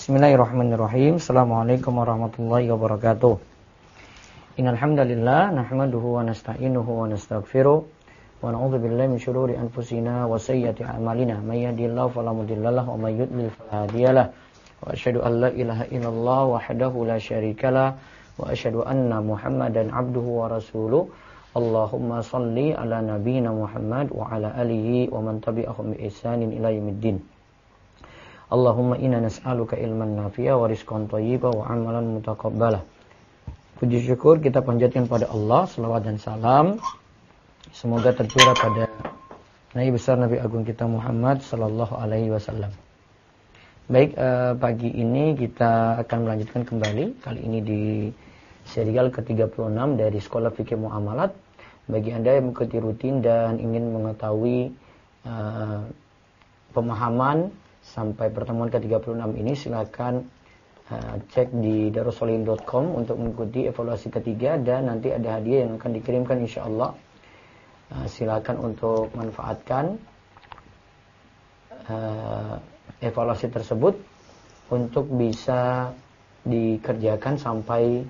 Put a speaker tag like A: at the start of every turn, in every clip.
A: Bismillahirrahmanirrahim. Assalamualaikum warahmatullahi wabarakatuh. Innal hamdalillah nahmaduhu wa nasta'inuhu wa nastaghfiruh wa na'udzu billahi min shururi anfusina wa sayyiati a'malina. May yahdihillahu fala mudhillalah wa may yudlil fala hadiyalah. Wa asyhadu an la ilaha illallah wahdahu la syarikalah wa asyhadu anna Muhammadan abduhu wa rasuluh. Allahumma shalli ala nabiyyina Muhammad wa ala alihi wa man tabi'ahum bi ihsanin ila yaumiddin. Allahumma inna nas'aluka ilman nafi'a wa rizqan thayyiban wa amalan mutaqabbalah. Puji syukur kita panjatkan pada Allah, selawat dan salam semoga tercurah pada Nabi besar Nabi agung kita Muhammad sallallahu alaihi wasallam. Baik, pagi ini kita akan melanjutkan kembali, kali ini di serial ke-36 dari Sekolah Fikih Muamalat. Bagi Anda yang mengikuti rutin dan ingin mengetahui pemahaman sampai pertemuan ke-36 ini, silakan cek di darussholihin.com untuk mengikuti evaluasi ketiga, dan nanti ada hadiah yang akan dikirimkan insyaallah. Silakan untuk manfaatkan evaluasi tersebut untuk bisa dikerjakan sampai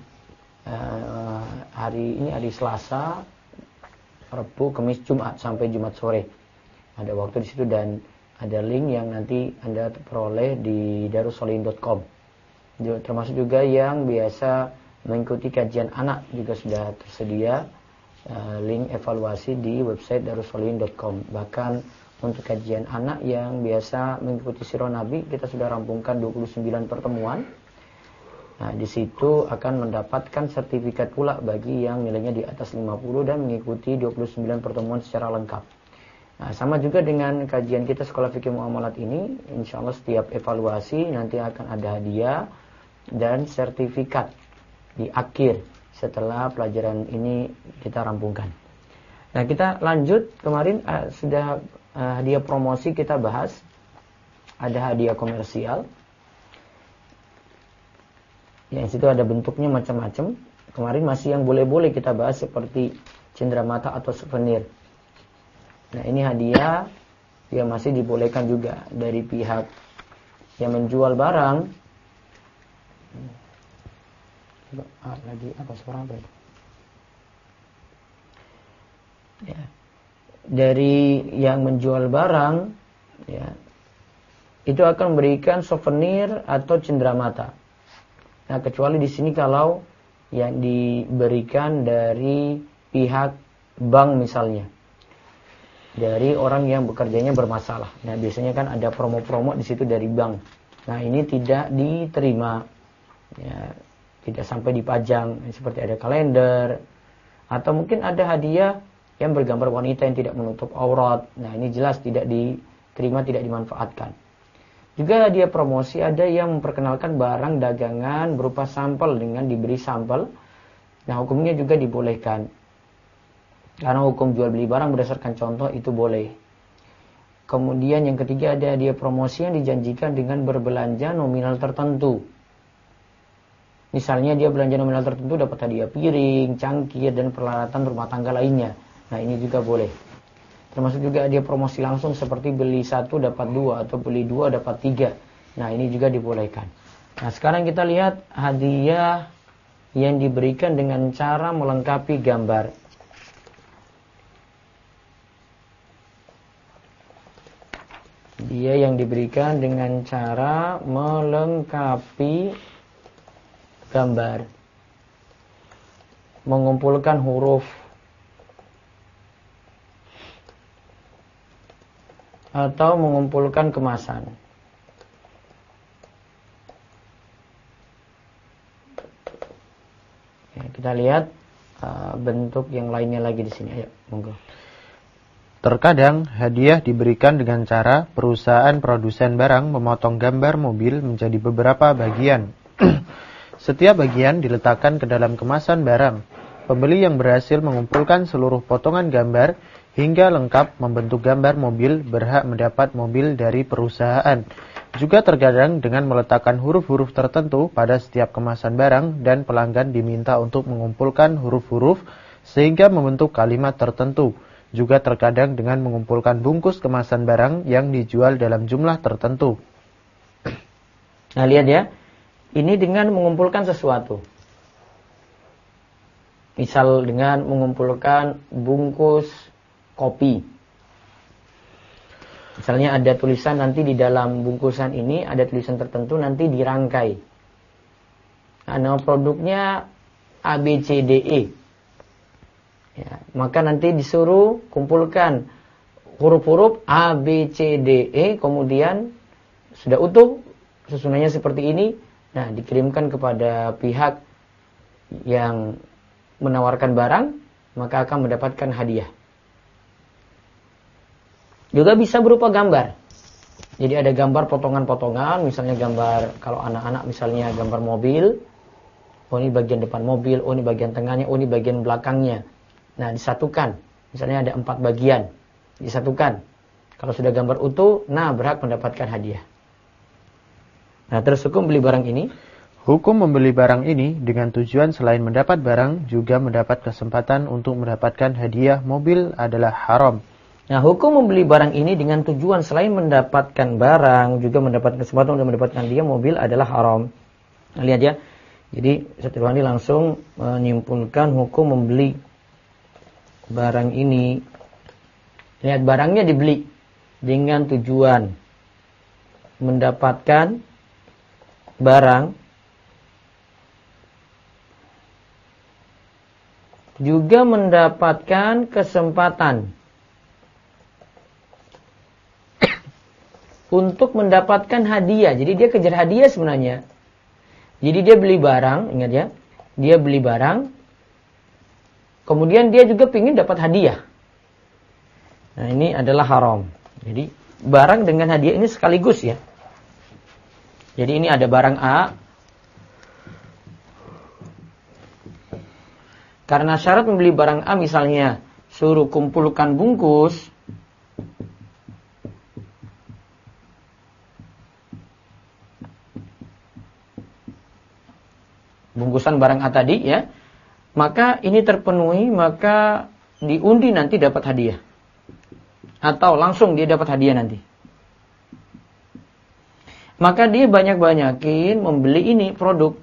A: hari ini, hari Selasa, Rabu, Kamis, Jumat, sampai Jumat sore. Ada waktu di situ dan ada link yang nanti Anda peroleh di darussholihin.com. Termasuk juga yang biasa mengikuti kajian anak juga sudah tersedia link evaluasi di website darussholihin.com. Bahkan untuk kajian anak yang biasa mengikuti Sirah Nabi, kita sudah rampungkan 29 pertemuan. Nah, di situ akan mendapatkan sertifikat pula bagi yang nilainya di atas 50 dan mengikuti 29 pertemuan secara lengkap. Nah, sama juga dengan kajian kita Sekolah Fikih Muamalat ini, insya Allah setiap evaluasi nanti akan ada hadiah dan sertifikat di akhir setelah pelajaran ini kita rampungkan. Nah, kita lanjut. Kemarin sudah hadiah promosi kita bahas. Ada hadiah komersial. Yang situ ada bentuknya macam-macam. Kemarin masih yang boleh-boleh kita bahas seperti cenderamata atau souvenir. Nah, ini hadiah yang masih dibolehkan juga dari pihak yang menjual barang. Lagi apa suara apa itu? Ya. Dari yang menjual barang, ya, itu akan memberikan souvenir atau cenderamata. Nah, kecuali di sini kalau yang diberikan dari pihak bank misalnya, dari orang yang bekerjanya bermasalah. Nah, biasanya kan ada promo-promo di situ dari bank. Nah, ini tidak diterima, ya, tidak sampai dipajang. Seperti ada kalender, atau mungkin ada hadiah yang bergambar wanita yang tidak menutup aurat. Nah, ini jelas tidak diterima, tidak dimanfaatkan. Juga hadiah promosi, ada yang memperkenalkan barang dagangan berupa sampel dengan diberi sampel. Nah, hukumnya juga dibolehkan. Karena hukum jual beli barang berdasarkan contoh itu boleh. Kemudian yang ketiga, ada hadiah promosi yang dijanjikan dengan berbelanja nominal tertentu. Misalnya dia belanja nominal tertentu dapat hadiah piring, cangkir, dan peralatan rumah tangga lainnya. Nah, ini juga boleh. Termasuk juga hadiah promosi langsung seperti beli 1 dapat 2 atau beli 2 dapat 3. Nah, ini juga dibolehkan. Nah, sekarang kita lihat hadiah yang diberikan dengan cara melengkapi gambar. Dia yang diberikan dengan cara melengkapi gambar, mengumpulkan huruf atau mengumpulkan kemasan. Ya, kita lihat bentuk yang lainnya lagi di sini. Ayo, monggo.
B: Terkadang hadiah diberikan dengan cara perusahaan produsen barang memotong gambar mobil menjadi beberapa bagian. Setiap bagian diletakkan ke dalam kemasan barang. Pembeli yang berhasil mengumpulkan seluruh potongan gambar hingga lengkap membentuk gambar mobil berhak mendapat mobil dari perusahaan. Juga terkadang dengan meletakkan huruf-huruf tertentu pada setiap kemasan barang, dan pelanggan diminta untuk mengumpulkan huruf-huruf sehingga membentuk kalimat tertentu. Juga terkadang dengan mengumpulkan bungkus kemasan barang yang dijual dalam jumlah tertentu.
A: Nah, lihat ya. Ini dengan mengumpulkan sesuatu. Misal dengan mengumpulkan bungkus kopi. Misalnya ada tulisan nanti di dalam bungkusan ini, ada tulisan tertentu nanti dirangkai. Nah, nama produknya ABCDE. Ya, maka nanti disuruh kumpulkan huruf-huruf ABCDE, kemudian sudah utuh, susunannya seperti ini. Nah, dikirimkan kepada pihak yang menawarkan barang, maka akan mendapatkan hadiah. Juga bisa berupa gambar. Jadi ada gambar potongan-potongan, misalnya gambar, kalau anak-anak misalnya gambar mobil, oh ini bagian depan mobil, oh ini bagian tengahnya, oh ini bagian belakangnya. Nah, disatukan. Misalnya ada 4 bagian, disatukan. Kalau sudah gambar utuh, nah berhak mendapatkan hadiah. Nah, terus hukum beli barang ini?
B: Hukum membeli barang ini dengan tujuan selain mendapat barang, juga mendapat kesempatan untuk mendapatkan hadiah mobil adalah haram.
A: Nah, hukum membeli barang ini dengan tujuan selain mendapatkan barang, juga mendapatkan kesempatan untuk mendapatkan hadiah mobil adalah haram. Nah, lihat ya. Jadi, Ustaz Irwandi langsung menyimpulkan hukum membeli barang ini. Lihat, barangnya dibeli dengan tujuan mendapatkan barang, juga mendapatkan kesempatan untuk mendapatkan hadiah. Jadi dia kejar hadiah sebenarnya. Jadi dia beli barang, ingat ya, dia beli barang, kemudian dia juga ingin dapat hadiah. Nah, ini adalah haram. Jadi barang dengan hadiah ini sekaligus ya. Jadi ini ada barang A. Karena syarat membeli barang A misalnya suruh kumpulkan bungkus, bungkusan barang A tadi ya, maka ini terpenuhi, maka diundi nanti dapat hadiah. Atau langsung dia dapat hadiah nanti. Maka dia banyak-banyakin membeli ini produk.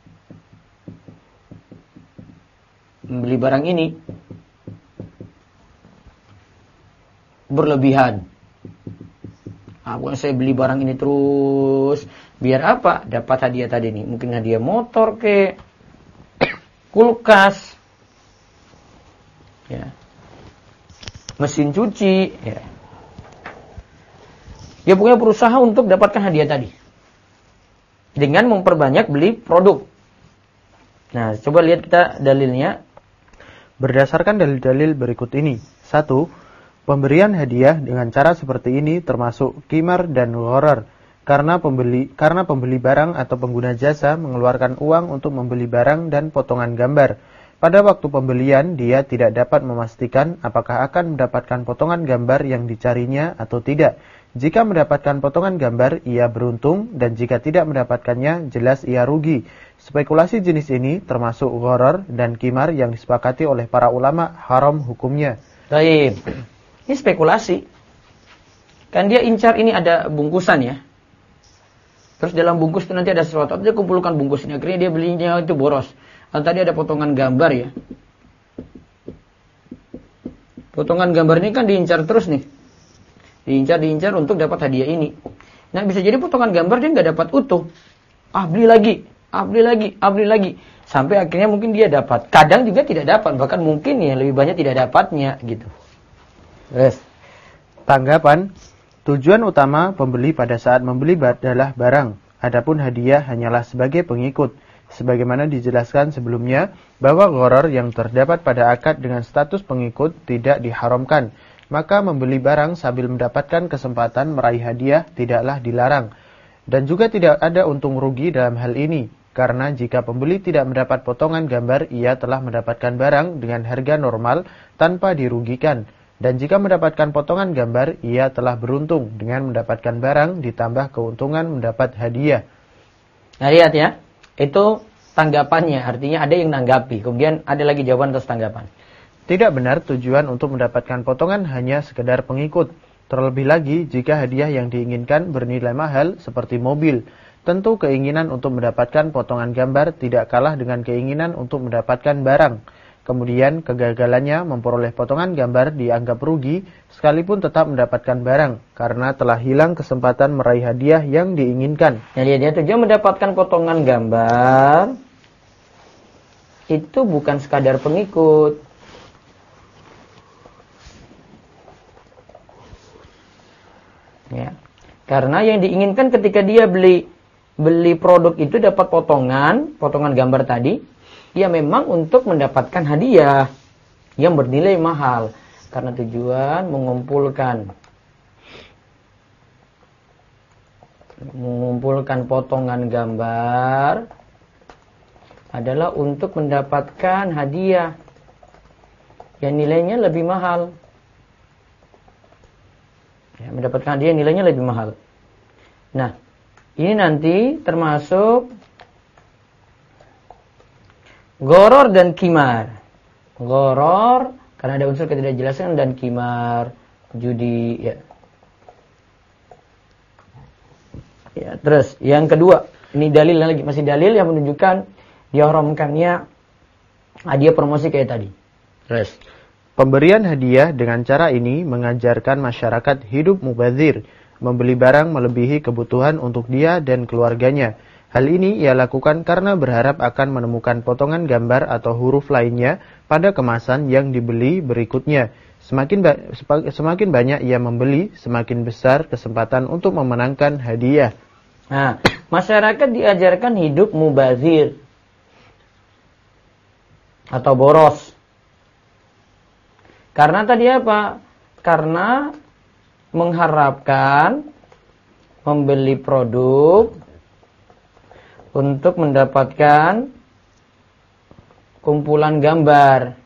A: Membeli barang ini berlebihan. Bukan saya beli barang ini terus biar apa? Dapat hadiah tadi nih. Mungkin hadiah motor ke kulkas, ya, mesin cuci, ya. Dia punya berusaha untuk dapatkan hadiah tadi dengan memperbanyak beli produk. Nah, coba lihat kita dalilnya.
B: Berdasarkan dalil-dalil berikut ini. 1. Pemberian hadiah dengan cara seperti ini termasuk qimar dan gharar. Karena pembeli barang atau pengguna jasa mengeluarkan uang untuk membeli barang dan potongan gambar. Pada waktu pembelian, dia tidak dapat memastikan apakah akan mendapatkan potongan gambar yang dicarinya atau tidak. Jika mendapatkan potongan gambar, ia beruntung, dan jika tidak mendapatkannya, jelas ia rugi. Spekulasi jenis ini termasuk gharar dan qimar yang disepakati oleh para ulama haram hukumnya.
A: Baik. Ini spekulasi. Kan dia incar ini ada bungkusan ya. Terus dalam bungkus itu nanti ada sesuatu. Dia kumpulkan bungkus ini. Akhirnya dia belinya itu boros. Tadi ada potongan gambar ya. Potongan gambar ini kan diincar terus nih. Diincar untuk dapat hadiah ini. Nah, bisa jadi potongan gambar dia nggak dapat utuh. Beli lagi. Sampai akhirnya mungkin dia dapat. Kadang juga tidak dapat. Bahkan mungkin ya lebih banyak tidak dapatnya gitu. Terus.
B: Tanggapan. Tujuan utama pembeli pada saat membeli adalah barang. Adapun hadiah hanyalah sebagai pengikut. Sebagaimana dijelaskan sebelumnya bahwa gharar yang terdapat pada akad dengan status pengikut tidak diharamkan. Maka membeli barang sambil mendapatkan kesempatan meraih hadiah tidaklah dilarang. Dan juga tidak ada untung rugi dalam hal ini. Karena jika pembeli tidak mendapat potongan gambar, ia telah mendapatkan barang dengan harga normal tanpa dirugikan. Dan jika mendapatkan potongan gambar, ia telah beruntung dengan mendapatkan barang ditambah keuntungan mendapat hadiah.
A: Nah, lihat ya. Itu tanggapannya. Artinya ada yang nanggapi. Kemudian ada lagi jawaban atas tanggapan.
B: Tidak benar tujuan untuk mendapatkan potongan hanya sekedar pengikut. Terlebih lagi jika hadiah yang diinginkan bernilai mahal seperti mobil. Tentu keinginan untuk mendapatkan potongan gambar tidak kalah dengan keinginan untuk mendapatkan barang. Kemudian kegagalannya memperoleh potongan gambar dianggap rugi sekalipun tetap mendapatkan barang karena telah hilang kesempatan meraih hadiah yang diinginkan.
A: Jadi dia tujuan mendapatkan potongan gambar itu bukan sekadar pengikut. Ya. Karena yang diinginkan ketika dia beli produk itu dapat potongan gambar tadi, ya memang untuk mendapatkan hadiah yang bernilai mahal. Karena tujuan mengumpulkan potongan gambar adalah untuk mendapatkan hadiah yang nilainya lebih mahal. Ya, mendapatkan hadiah nilainya lebih mahal. Nah, ini nanti termasuk goror dan kimar. Goror karena ada unsur ketidakjelasan, dan kimar judi. Ya. Ya, terus yang kedua, ini dalil lagi, masih dalil yang menunjukkan diharamkannya hadiah promosi kayak tadi. Terus
B: pemberian hadiah dengan cara ini mengajarkan masyarakat hidup mubazir, membeli barang melebihi kebutuhan untuk dia dan keluarganya. Hal ini ia lakukan karena berharap akan menemukan potongan gambar atau huruf lainnya pada kemasan yang dibeli berikutnya. Semakin banyak ia membeli, semakin besar kesempatan untuk memenangkan hadiah.
A: Nah, masyarakat diajarkan hidup mubazir atau boros. Karena tadi apa? Karena mengharapkan membeli produk untuk mendapatkan kumpulan gambar.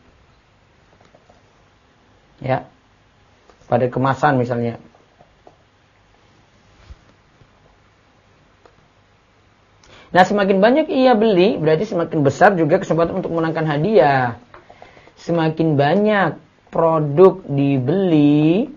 A: Ya. Pada kemasan misalnya. Nah, semakin banyak ia beli, berarti semakin besar juga kesempatan untuk memenangkan hadiah. Semakin banyak produk dibeli,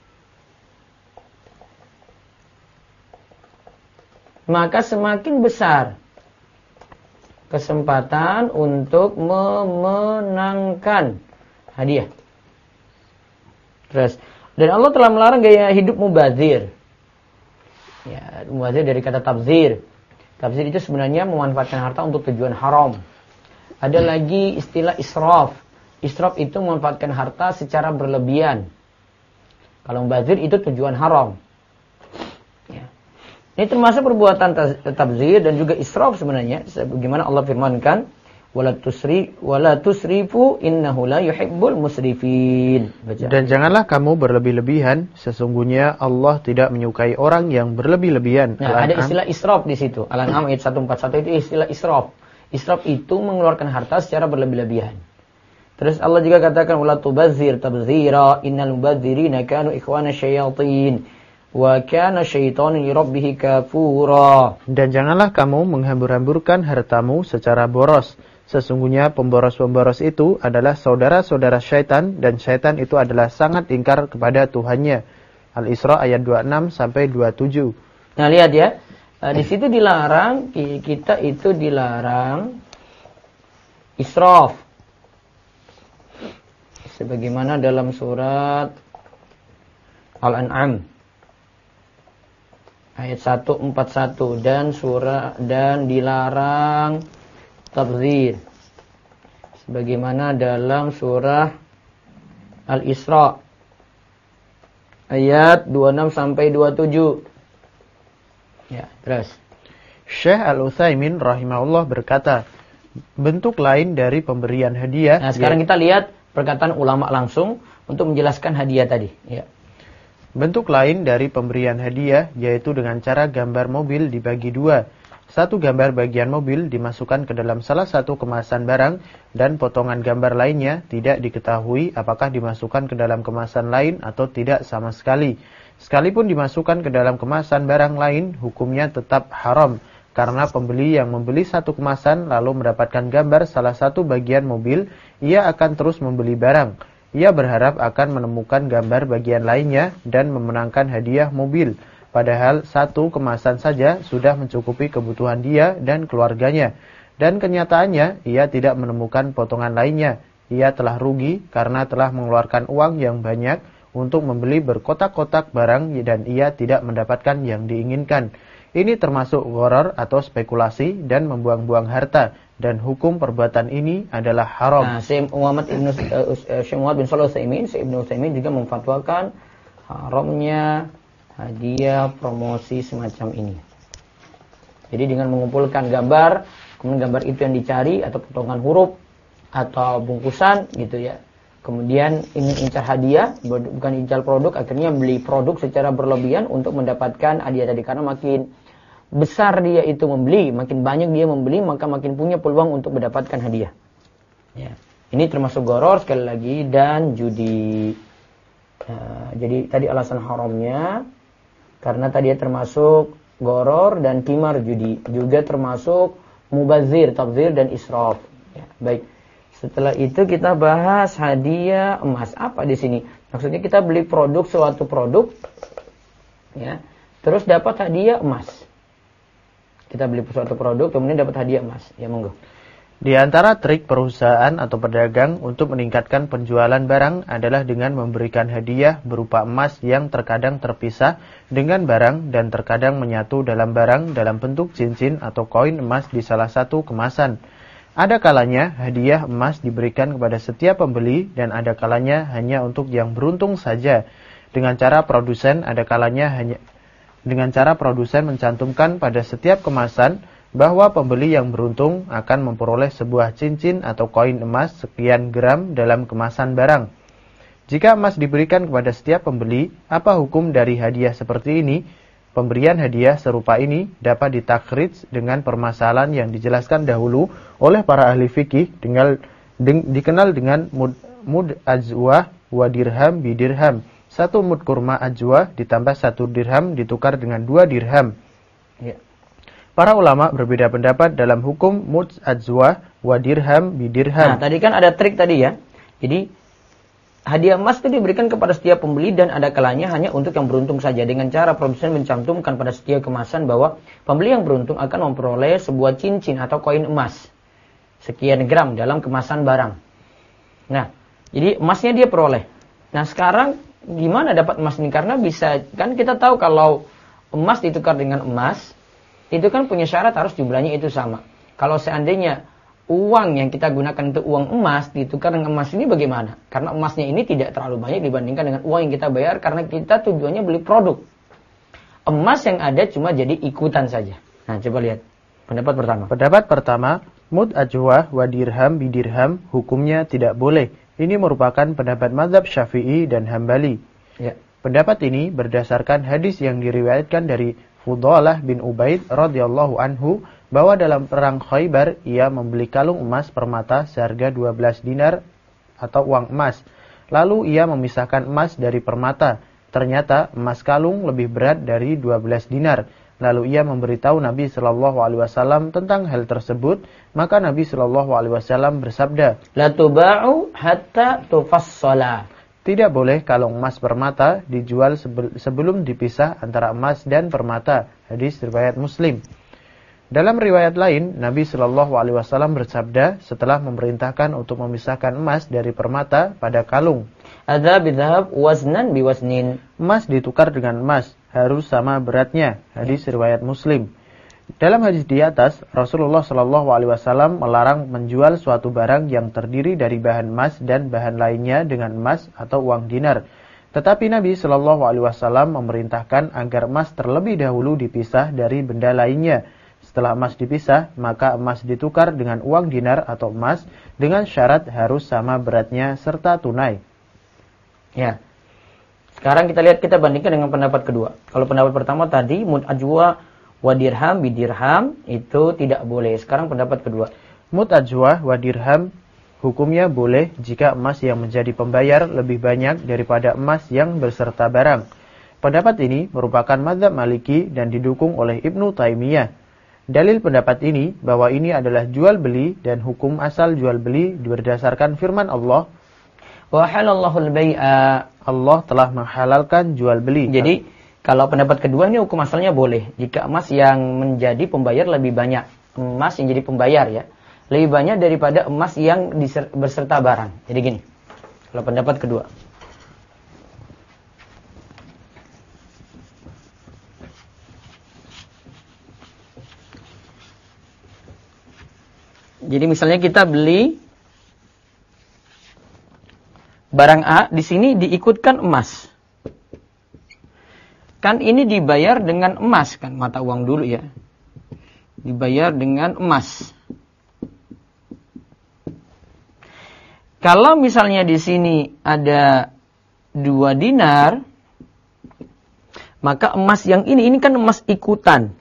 A: maka semakin besar kesempatan untuk memenangkan hadiah. Terus, dan Allah telah melarang gaya hidup mubazir. Ya, mubazir dari kata tabzir. Tabzir itu sebenarnya memanfaatkan harta untuk tujuan haram. Ada lagi istilah israf. Israf itu memanfaatkan harta secara berlebihan. Kalau mubazir itu tujuan haram. Ya. Ini termasuk perbuatan tabzir dan juga israf sebenarnya. Bagaimana Allah firmankan, wala tusrifu innahu la yuhibbul musrifin. Baca.
B: Dan janganlah kamu berlebih-lebihan, sesungguhnya Allah tidak menyukai orang yang berlebih-lebihan.
A: Nah, ada istilah israf di situ. Al-An'am ayat 141 itu istilah israf. Israf itu mengeluarkan harta secara berlebih-lebihan. Terus Allah juga katakan wala tubazzir tabzira innal mubadzirina kanu ikhwana syayatin wa kana syaitanu li rabbih kafura.
B: Dan janganlah kamu menghambur-hamburkan hartamu secara boros. Sesungguhnya pemboros-pemboros itu adalah saudara-saudara syaitan, dan syaitan itu adalah sangat ingkar kepada Tuhannya. Al-Isra ayat 26 sampai 27.
A: Nah, lihat ya. Di situ dilarang, kita itu dilarang israf. Sebagaimana dalam surat Al-An'am ayat 141 dan dilarang tabzir. Sebagaimana dalam surah Al-Isra ayat 26 sampai 27. Ya, terus.
B: Syekh Al-Utsaimin rahimahullah berkata, bentuk lain dari pemberian hadiah.
A: Nah, sekarang kita lihat perkataan ulama langsung untuk menjelaskan hadiah tadi. Ya.
B: Bentuk lain dari pemberian hadiah yaitu dengan cara gambar mobil dibagi dua. Satu gambar bagian mobil dimasukkan ke dalam salah satu kemasan barang dan potongan gambar lainnya tidak diketahui apakah dimasukkan ke dalam kemasan lain atau tidak sama sekali. Sekalipun dimasukkan ke dalam kemasan barang lain, hukumnya tetap haram. Karena pembeli yang membeli satu kemasan lalu mendapatkan gambar salah satu bagian mobil, ia akan terus membeli barang. Ia berharap akan menemukan gambar bagian lainnya dan memenangkan hadiah mobil. Padahal satu kemasan saja sudah mencukupi kebutuhan dia dan keluarganya. Dan kenyataannya ia tidak menemukan potongan lainnya. Ia telah rugi karena telah mengeluarkan uang yang banyak untuk membeli berkotak-kotak barang dan ia tidak mendapatkan yang diinginkan. Ini termasuk gharar atau spekulasi dan membuang-buang harta. Dan hukum perbuatan ini adalah haram.
A: Nah, Syekh Muhammad bin Shalih Al-Utsaimin, Syekh Ibnu Utsaimin juga memfatwakan haramnya hadiah promosi semacam ini. Jadi dengan mengumpulkan gambar, kemudian gambar itu yang dicari atau potongan huruf atau bungkusan gitu ya. Kemudian ingin incar hadiah, bukan incar produk, akhirnya beli produk secara berlebihan untuk mendapatkan hadiah tadi. Karena makin besar dia itu membeli, makin banyak dia membeli, maka makin punya peluang untuk mendapatkan hadiah. Ya. Ini termasuk gharar sekali lagi dan judi. Jadi tadi alasan haramnya karena tadi termasuk gharar dan qimar judi, juga termasuk mubazir, tabzir dan israf. Ya, baik. Setelah itu kita bahas hadiah emas. Apa di sini? Maksudnya kita beli produk, suatu produk, ya, terus dapat hadiah emas. Kita beli suatu produk, kemudian dapat hadiah emas. Ya, monggo.
B: Di antara trik perusahaan atau pedagang untuk meningkatkan penjualan barang adalah dengan memberikan hadiah berupa emas yang terkadang terpisah dengan barang dan terkadang menyatu dalam barang dalam bentuk cincin atau koin emas di salah satu kemasan. Ada kalanya hadiah emas diberikan kepada setiap pembeli dan ada kalanya hanya untuk yang beruntung saja. Dengan cara produsen mencantumkan pada setiap kemasan bahwa pembeli yang beruntung akan memperoleh sebuah cincin atau koin emas sekian gram dalam kemasan barang. Jika emas diberikan kepada setiap pembeli, apa hukum dari hadiah seperti ini? Pemberian hadiah serupa ini dapat ditakhrij dengan permasalahan yang dijelaskan dahulu oleh para ahli fikih dikenal dengan mud ajwah wa dirham bidirham. 1 mud kurma ajwah ditambah 1 dirham ditukar dengan 2 dirham. Ya. Para ulama berbeda pendapat dalam hukum mud ajwah wa dirham bidirham.
A: Nah, tadi kan ada trik tadi ya. Jadi hadiah emas itu diberikan kepada setiap pembeli dan ada kalanya hanya untuk yang beruntung saja. Dengan cara produsen mencantumkan pada setiap kemasan bahwa pembeli yang beruntung akan memperoleh sebuah cincin atau koin emas sekian gram dalam kemasan barang. Nah, jadi emasnya dia peroleh. Nah, sekarang gimana dapat emas ini? Karena bisa, kan kita tahu kalau emas ditukar dengan emas, itu kan punya syarat harus jumlahnya itu sama. Kalau seandainya uang yang kita gunakan itu uang emas ditukar dengan emas ini bagaimana? Karena emasnya ini tidak terlalu banyak dibandingkan dengan uang yang kita bayar karena kita tujuannya beli produk. Emas yang ada cuma jadi ikutan saja. Nah, coba lihat pendapat pertama.
B: Pendapat pertama, mud ajwah wa dirham bidirham hukumnya tidak boleh. Ini merupakan pendapat mazhab Syafi'i dan Hambali. Ya. Pendapat ini berdasarkan hadis yang diriwayatkan dari Fudalah bin Ubaid radhiyallahu anhu bahwa dalam perang Khaybar ia membeli kalung emas permata seharga 12 dinar atau uang emas. Lalu ia memisahkan emas dari permata. Ternyata emas kalung lebih berat dari 12 dinar. Lalu ia memberitahu Nabi SAW tentang hal tersebut. Maka Nabi SAW bersabda,
A: La tuba'u hatta tufassala.
B: Tidak boleh kalung emas permata dijual sebelum dipisah antara emas dan permata. Hadis riwayat Muslim. Dalam riwayat lain, Nabi SAW bersabda setelah memerintahkan untuk memisahkan emas dari permata pada kalung.
A: Adza bidhab waznan biwaznin.
B: Emas ditukar dengan emas, harus sama beratnya. Hadis riwayat Muslim. Dalam hadis di atas, Rasulullah SAW melarang menjual suatu barang yang terdiri dari bahan emas dan bahan lainnya dengan emas atau uang dinar. Tetapi Nabi SAW memerintahkan agar emas terlebih dahulu dipisah dari benda lainnya. Setelah emas dipisah, maka emas ditukar dengan uang dinar atau emas dengan syarat harus sama beratnya serta tunai.
A: Ya. Sekarang kita bandingkan dengan pendapat kedua. Kalau pendapat pertama tadi mud ajwa wa dirham bidirham itu tidak boleh. Sekarang pendapat kedua.
B: Mud ajwa wa dirham hukumnya boleh jika emas yang menjadi pembayar lebih banyak daripada emas yang berserta barang. Pendapat ini merupakan mazhab Maliki dan didukung oleh Ibnu Taimiyah. Dalil pendapat ini bahwa ini adalah jual beli dan hukum asal jual beli berdasarkan firman Allah, wa halallahu al-bai'a. Allah telah menghalalkan jual beli.
A: Jadi Kalau pendapat kedua ini hukum asalnya boleh. Jika emas yang menjadi pembayar lebih banyak. Emas yang jadi pembayar ya. Lebih banyak daripada emas yang berserta barang. Jadi gini. Kalau pendapat kedua. Jadi misalnya kita beli barang A, di sini diikutkan emas. Kan ini dibayar dengan emas kan, mata uang dulu ya. Dibayar dengan emas. Kalau misalnya di sini ada 2 dinar, maka emas yang ini kan emas ikutan.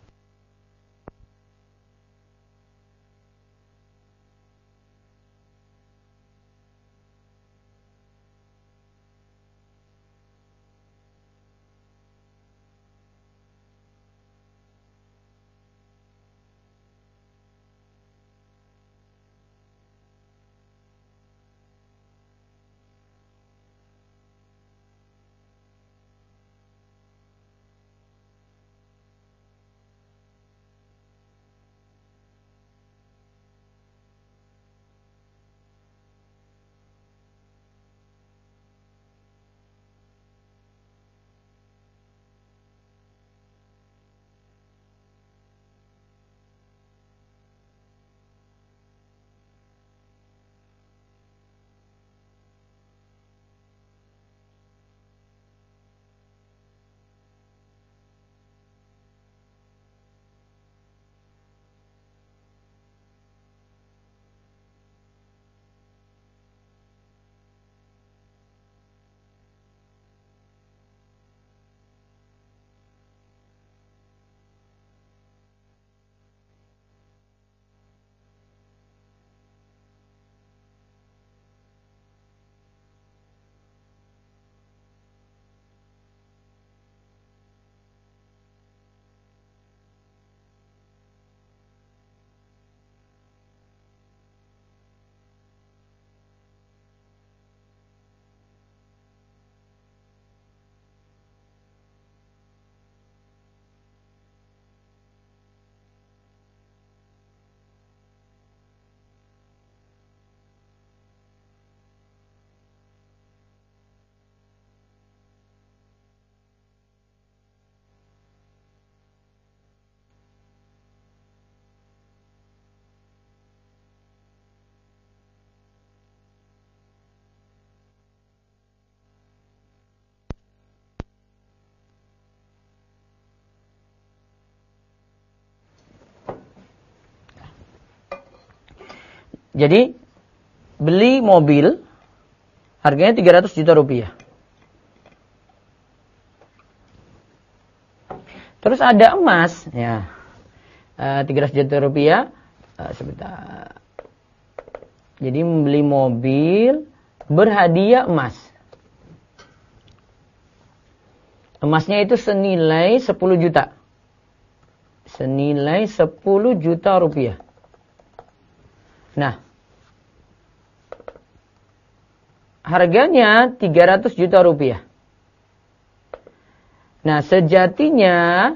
A: Jadi beli mobil harganya 300 juta rupiah. Terus ada emas ya. 300 juta rupiah. Sebentar. Jadi membeli mobil berhadiah emas. Emasnya itu senilai 10 juta. Senilai 10 juta rupiah. Nah, harganya 300 juta rupiah. Nah, sejatinya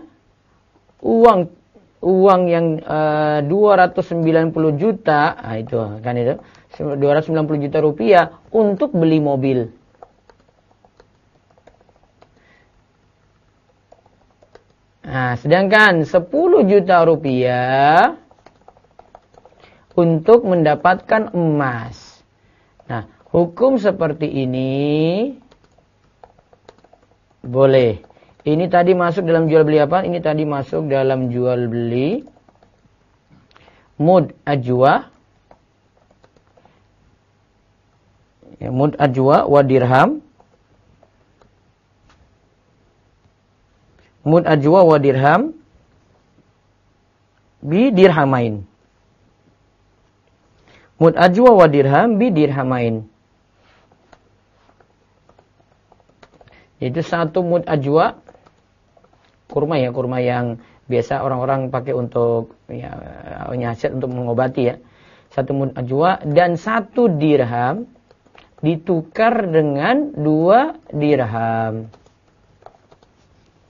A: uang yang 290 juta, nah itu kan itu 290 juta rupiah untuk beli mobil. Nah, sedangkan 10 juta rupiah untuk mendapatkan emas. Nah, hukum seperti ini boleh. Ini tadi masuk dalam jual beli apa? Ini tadi masuk dalam jual beli mud ajwa. Ya, mud ajwa wa dirham. Mud ajwa wa dirham bi dirhamain. Mud ajwa wa dirham bi dirhamain. Itu satu mud ajwa, kurma ya, kurma yang biasa orang-orang pakai untuk ya nyaset untuk mengobati ya. Satu mud ajwa dan 1 dirham ditukar dengan 2 dirham.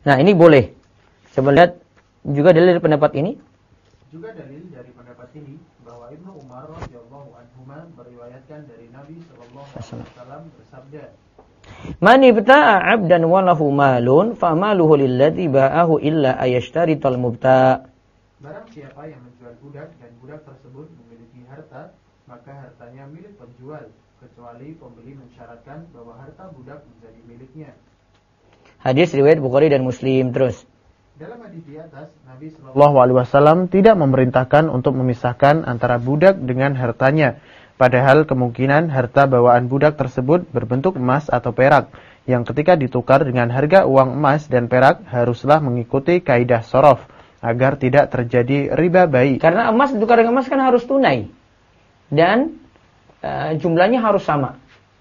A: Nah, ini boleh. Coba lihat juga dalil pendapat ini.
B: Juga dalil dari pendapat ini bahwa Ibnu Umar radhiyallahu anhuma meriwayatkan dari Nabi sallallahu alaihi wasallam bersabda,
A: Man ibta'a 'abdan wa lahu malun fa maluhu lilladzi ba'ahu illa ayashtarital mubta'.
B: Barang siapa yang menjual budak dan budak tersebut memiliki harta, maka hartanya milik penjual, kecuali pembeli mensyaratkan bahwa harta budak menjadi miliknya.
A: Hadis riwayat Bukhari dan Muslim. Terus
B: dalam hadis di atas, Nabi sallallahu alaihi wasallam tidak memerintahkan untuk memisahkan antara budak dengan hartanya, padahal kemungkinan harta bawaan budak tersebut berbentuk emas atau perak, yang ketika ditukar dengan harga uang emas dan perak haruslah mengikuti kaidah shorof, agar tidak terjadi riba bayi.
A: karena emas ditukar dengan emas kan harus tunai. Dan jumlahnya harus sama.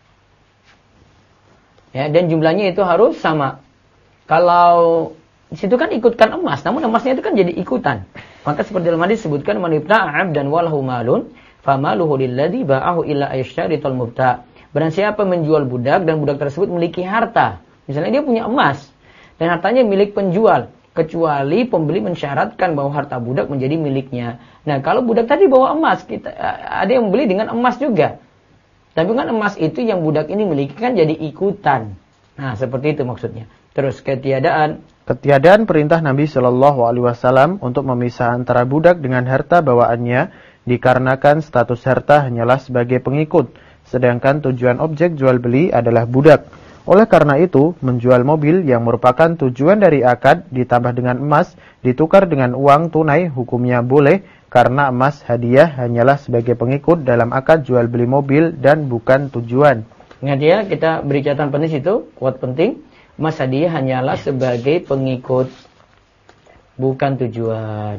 A: Ya, dan jumlahnya itu harus sama. Kalau di situ kan ikutkan emas, namun emasnya itu kan jadi ikutan. Maka seperti dalam hadis disebutkan man ibta'a 'abdan wa lahu malun famaluhu lilladzi ba'ahu illa ayashtarital mubta'. Barang siapa menjual budak dan budak tersebut memiliki harta. Misalnya dia punya emas dan hartanya milik penjual, kecuali pembeli mensyaratkan bahwa harta budak menjadi miliknya. Nah, kalau budak tadi bawa emas, ada yang membeli dengan emas juga. Tapi kan emas itu yang budak ini miliki kan jadi ikutan. Nah, seperti itu maksudnya. Terus ketiadaan
B: perintah Nabi Shallallahu Alaihi Wasallam untuk memisah antara budak dengan harta bawaannya dikarenakan status harta hanyalah sebagai pengikut, sedangkan tujuan objek jual beli adalah budak. Oleh karena itu, menjual mobil yang merupakan tujuan dari akad ditambah dengan emas ditukar dengan uang tunai hukumnya boleh, karena emas hadiah hanyalah sebagai pengikut dalam akad jual beli mobil dan bukan tujuan.
A: Ingat ya, kita beri catatan penulis itu, quote penting. Emas hadiah hanyalah sebagai pengikut, bukan tujuan.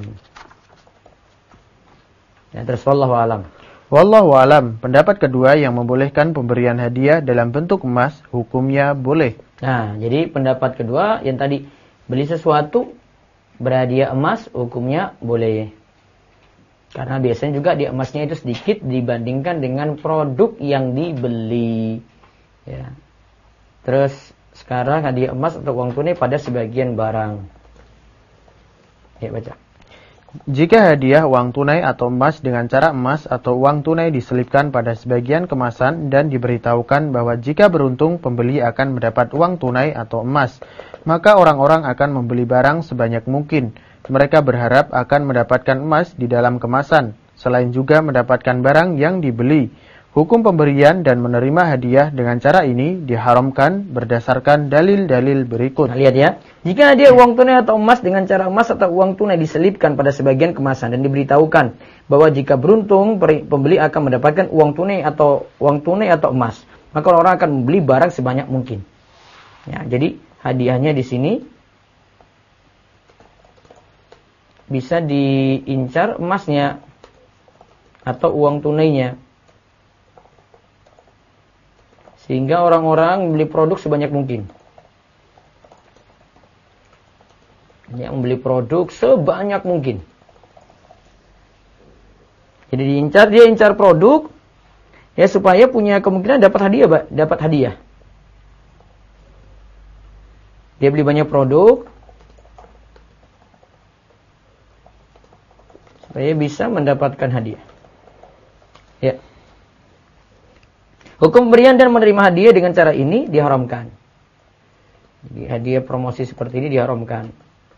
A: Ya, terus wallahu alam.
B: Wallahu alam. Pendapat kedua yang membolehkan pemberian hadiah dalam bentuk emas, hukumnya boleh.
A: Nah, jadi pendapat kedua yang tadi beli sesuatu berhadiah emas, hukumnya boleh. Karena biasanya juga di emasnya itu sedikit dibandingkan dengan produk yang dibeli. Ya. Terus sekarang hadiah emas atau uang tunai pada sebagian barang. Ya, baca.
B: Jika hadiah uang tunai atau emas dengan cara emas atau uang tunai diselipkan pada sebagian kemasan dan diberitahukan bahwa jika beruntung pembeli akan mendapat uang tunai atau emas, maka orang-orang akan membeli barang sebanyak mungkin. Mereka berharap akan mendapatkan emas di dalam kemasan, selain juga mendapatkan barang yang dibeli. Hukum pemberian dan menerima hadiah dengan cara ini diharamkan berdasarkan dalil-dalil berikut.
A: Nah, lihat ya. Jika hadiah uang tunai atau emas dengan cara emas atau uang tunai diselipkan pada sebagian kemasan dan diberitahukan bahwa jika beruntung pembeli akan mendapatkan uang tunai atau emas, maka orang akan membeli barang sebanyak mungkin. Ya, jadi hadiahnya di sini bisa diincar emasnya atau uang tunainya. Sehingga orang-orang membeli produk sebanyak mungkin. Yang membeli produk sebanyak mungkin. Jadi dia incar produk ya supaya punya kemungkinan dapat hadiah, Pak, dapat hadiah. Dia beli banyak produk supaya bisa mendapatkan hadiah. Ya. Hukum pemberian dan menerima hadiah dengan cara ini diharamkan. Jadi hadiah promosi seperti ini diharamkan.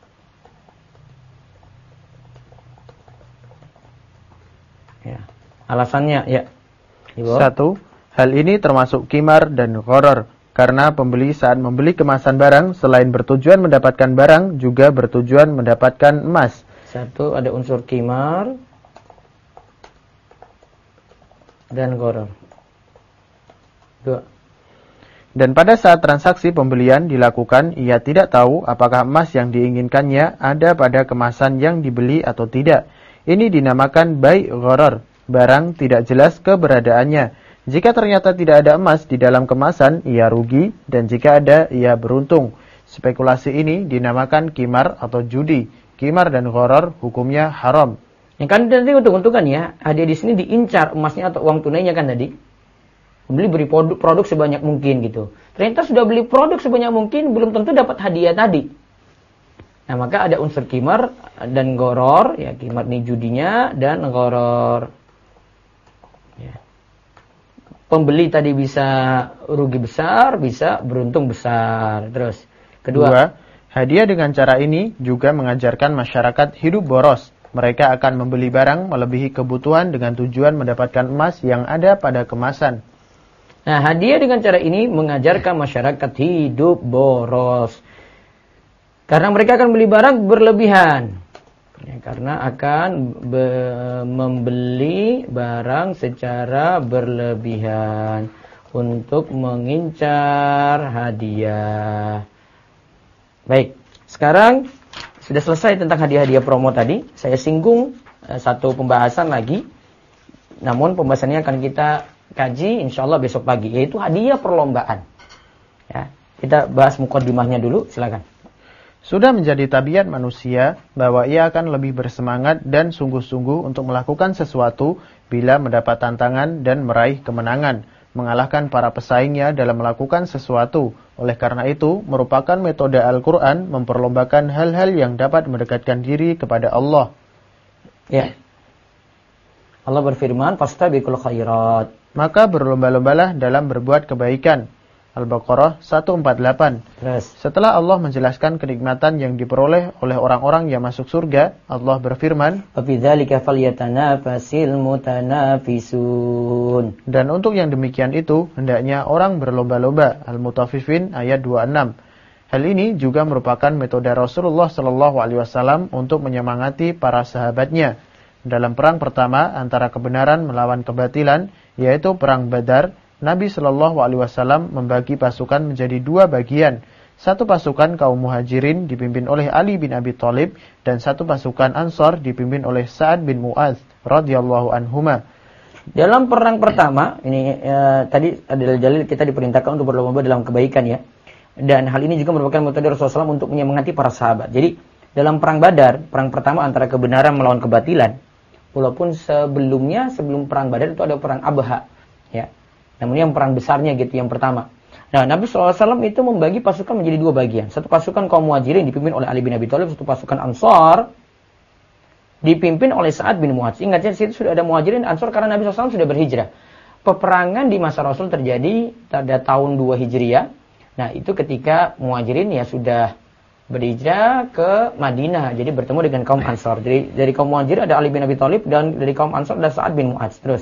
A: Ya. Alasannya ya.
B: 1. Hal ini termasuk qimar dan gharar, karena pembeli saat membeli kemasan barang selain bertujuan mendapatkan barang juga bertujuan mendapatkan emas.
A: 1. Ada unsur qimar dan gharar. 2.
B: Dan pada saat transaksi pembelian dilakukan, ia tidak tahu apakah emas yang diinginkannya ada pada kemasan yang dibeli atau tidak. Ini dinamakan bai' gharar, barang tidak jelas keberadaannya. Jika ternyata tidak ada emas di dalam kemasan, ia rugi, dan jika ada, ia beruntung. Spekulasi ini dinamakan qimar atau judi. Qimar dan gharar hukumnya haram.
A: Ya kan nanti untung-untungan ya, hadiah di sini diincar emasnya atau uang tunainya kan tadi. Beli produk sebanyak mungkin gitu. Ternyata sudah beli produk sebanyak mungkin belum tentu dapat hadiah tadi. Nah, maka ada unsur qimar dan goror, ya qimar ini judinya dan goror. Ya. Pembeli tadi bisa rugi besar, bisa beruntung besar. Terus, kedua,
B: hadiah dengan cara ini juga mengajarkan masyarakat hidup boros. Mereka akan membeli barang melebihi kebutuhan dengan tujuan mendapatkan emas yang ada pada kemasan.
A: Nah, hadiah dengan cara ini mengajarkan masyarakat hidup boros. Karena mereka akan beli barang berlebihan. Ya, karena akan membeli barang secara berlebihan untuk mengincar hadiah. Baik, sekarang sudah selesai tentang hadiah-hadiah promo tadi. Saya singgung satu pembahasan lagi. Namun pembahasannya akan kita kaji insyaallah besok pagi, yaitu hadiah perlombaan. Ya, kita bahas mukaddimahnya dulu, silakan.
B: Sudah menjadi tabiat manusia bahwa ia akan lebih bersemangat dan sungguh-sungguh untuk melakukan sesuatu bila mendapat tantangan dan meraih kemenangan, mengalahkan para pesaingnya dalam melakukan sesuatu. Oleh karena itu, merupakan metode Al-Quran memperlombakan hal-hal yang dapat mendekatkan diri kepada Allah.
A: Ya. Allah berfirman, "Fastabiqul khairat."
B: Maka berlomba-lombalah dalam berbuat kebaikan. Al-Baqarah 148.
A: Terus.
B: Setelah Allah menjelaskan kenikmatan yang diperoleh oleh orang-orang yang masuk surga, Allah berfirman,
A: "Wa bidzalika falyatanafasil mutanafisun."
B: Dan untuk yang demikian itu, hendaknya orang berlomba-lomba. Al-Mutaffifin ayat 26. Hal ini juga merupakan metode Rasulullah SAW untuk menyemangati para sahabatnya. Dalam perang pertama antara kebenaran melawan kebatilan, yaitu perang Badar, Nabi Shallallahu Alaihi Wasallam membagi pasukan menjadi dua bagian. Satu pasukan kaum muhajirin dipimpin oleh Ali bin Abi Thalib dan satu pasukan Ansor dipimpin oleh Sa'ad bin Mu'adz radhiyallahu anhuma.
A: Dalam perang pertama, ini tadi adalah dalil kita diperintahkan untuk berlomba dalam kebaikan ya. Dan hal ini juga merupakan metode Rasulullah SAW untuk menyemangati para sahabat. Jadi dalam perang Badar, perang pertama antara kebenaran melawan kebatilan, walaupun sebelum perang Badar itu ada perang Abha, ya. Namun yang perang besarnya gitu yang pertama. Nah, Nabi SAW itu membagi pasukan menjadi dua bagian. Satu pasukan kaum muhajirin dipimpin oleh Ali bin Abi Thalib, satu pasukan Ansor dipimpin oleh Sa'ad bin Mu'adz. Ingat ya, di situ sudah ada muhajirin Ansor karena Nabi SAW sudah berhijrah. Peperangan di masa Rasul terjadi pada tahun 2 Hijriah. Nah, itu ketika muhajirin ya sudah berhijrah ke Madinah. Jadi bertemu dengan kaum Ansor. Jadi dari kaum muhajirin ada Ali bin Abi Thalib dan dari kaum Ansor ada Sa'ad bin Mu'adz. Terus.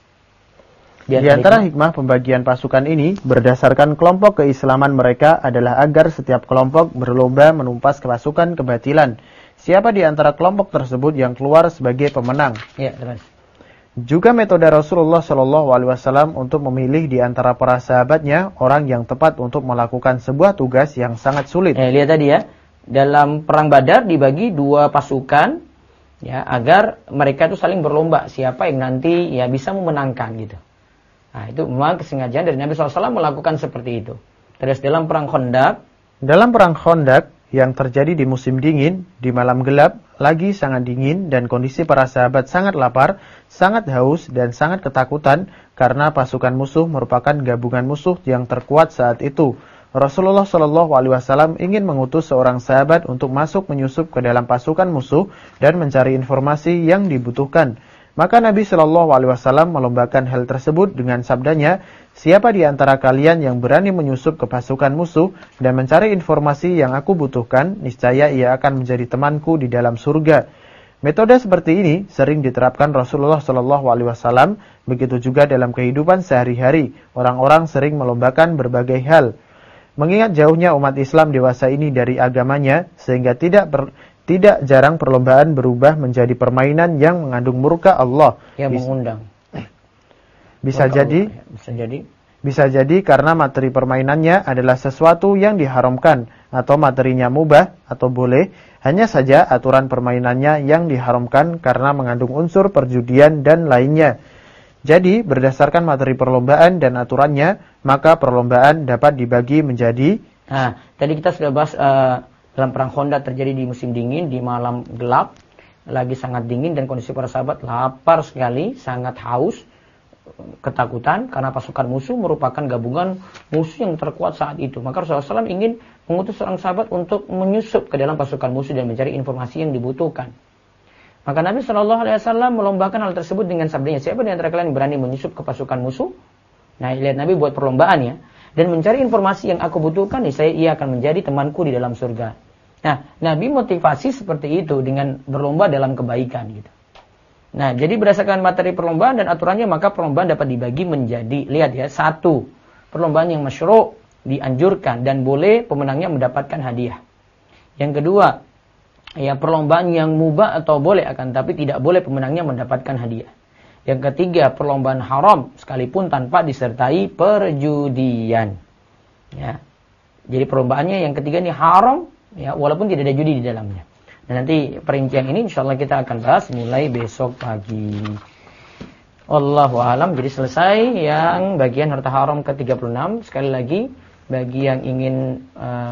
B: Di antara hikmah pembagian pasukan ini, berdasarkan kelompok keislaman mereka adalah agar setiap kelompok berlomba menumpas pasukan kebatilan. Siapa di antara kelompok tersebut yang keluar sebagai pemenang?
A: Ya, terus.
B: Juga metode Rasulullah SAW untuk memilih di antara para sahabatnya orang yang tepat untuk melakukan sebuah tugas yang sangat sulit.
A: Lihat tadi ya, dalam perang Badar dibagi dua pasukan, ya, agar mereka itu saling berlomba siapa yang nanti ya bisa memenangkan gitu. Nah, itu memang kesengajaan dari Nabi SAW melakukan seperti itu. Terus dalam perang Khandaq.
B: Dalam perang Khandaq yang terjadi di musim dingin, di malam gelap, lagi sangat dingin dan kondisi para sahabat sangat lapar, sangat haus dan sangat ketakutan karena pasukan musuh merupakan gabungan musuh yang terkuat saat itu. Rasulullah SAW ingin mengutus seorang sahabat untuk masuk menyusup ke dalam pasukan musuh dan mencari informasi yang dibutuhkan. Maka Nabi Shallallahu Alaihi Wasallam melombakan hal tersebut dengan sabdanya, siapa di antara kalian yang berani menyusup ke pasukan musuh dan mencari informasi yang aku butuhkan, niscaya ia akan menjadi temanku di dalam surga. Metode seperti ini sering diterapkan Rasulullah Shallallahu Alaihi Wasallam. Begitu juga dalam kehidupan sehari-hari, orang-orang sering melombakan berbagai hal. Mengingat jauhnya umat Islam dewasa ini dari agamanya, sehingga tidak jarang perlombaan berubah menjadi permainan yang mengandung murka Allah.
A: Yang mengundang.
B: Bisa jadi karena materi permainannya adalah sesuatu yang diharamkan atau materinya mubah atau boleh. Hanya saja aturan permainannya yang diharamkan karena mengandung unsur perjudian dan lainnya. Jadi berdasarkan materi perlombaan dan aturannya, maka perlombaan dapat dibagi menjadi.
A: Nah, tadi kita sudah bahas dalam perang Khandaq terjadi di musim dingin, di malam gelap, lagi sangat dingin dan kondisi para sahabat lapar sekali, sangat haus, ketakutan karena pasukan musuh merupakan gabungan musuh yang terkuat saat itu. Maka Rasulullah SAW ingin mengutus seorang sahabat untuk menyusup ke dalam pasukan musuh dan mencari informasi yang dibutuhkan. Maka Nabi SAW melombakan hal tersebut dengan sabdanya, siapa di antara kalian yang berani menyusup ke pasukan musuh? Nah, lihat Nabi buat perlombaan ya. Dan mencari informasi yang aku butuhkan, ia akan menjadi temanku di dalam surga. Nah, Nabi motivasi seperti itu dengan berlomba dalam kebaikan gitu. Nah, jadi berdasarkan materi perlombaan dan aturannya, maka perlombaan dapat dibagi menjadi, lihat ya, 1, perlombaan yang masyru', dianjurkan dan boleh pemenangnya mendapatkan hadiah. Yang kedua, ya perlombaan yang mubah atau boleh akan tapi tidak boleh pemenangnya mendapatkan hadiah. Yang ketiga, perlombaan haram sekalipun tanpa disertai perjudian. Ya. Jadi perlombaannya yang ketiga ini haram ya walaupun tidak ada judi di dalamnya. Dan nanti perincian ini insyaallah kita akan bahas mulai besok pagi. Wallahu a'lam. Jadi selesai yang bagian harta haram ke-36. Sekali lagi bagi yang ingin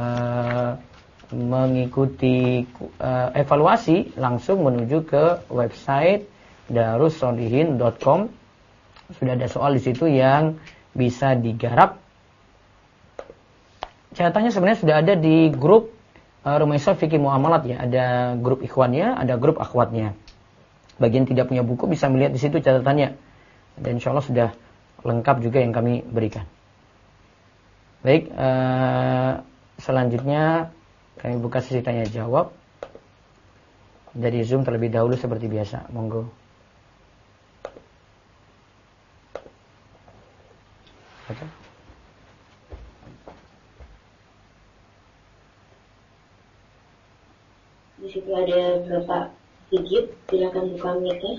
A: mengikuti evaluasi langsung menuju ke website darussolihin.com. Sudah ada soal di situ yang bisa digarap. Catatannya sebenarnya sudah ada di grup Rumaisa Fikih Muamalat ya. Ada grup ikhwannya, ada grup akhwatnya. Bagi yang tidak punya buku bisa melihat di situ catatannya. Dan insya Allah sudah lengkap juga yang kami berikan. Baik, selanjutnya kami buka sesi tanya jawab dari Zoom terlebih dahulu seperti biasa. Monggo. Baca.
C: Di situ ada Bapak Sigit, silakan buka mic-nya.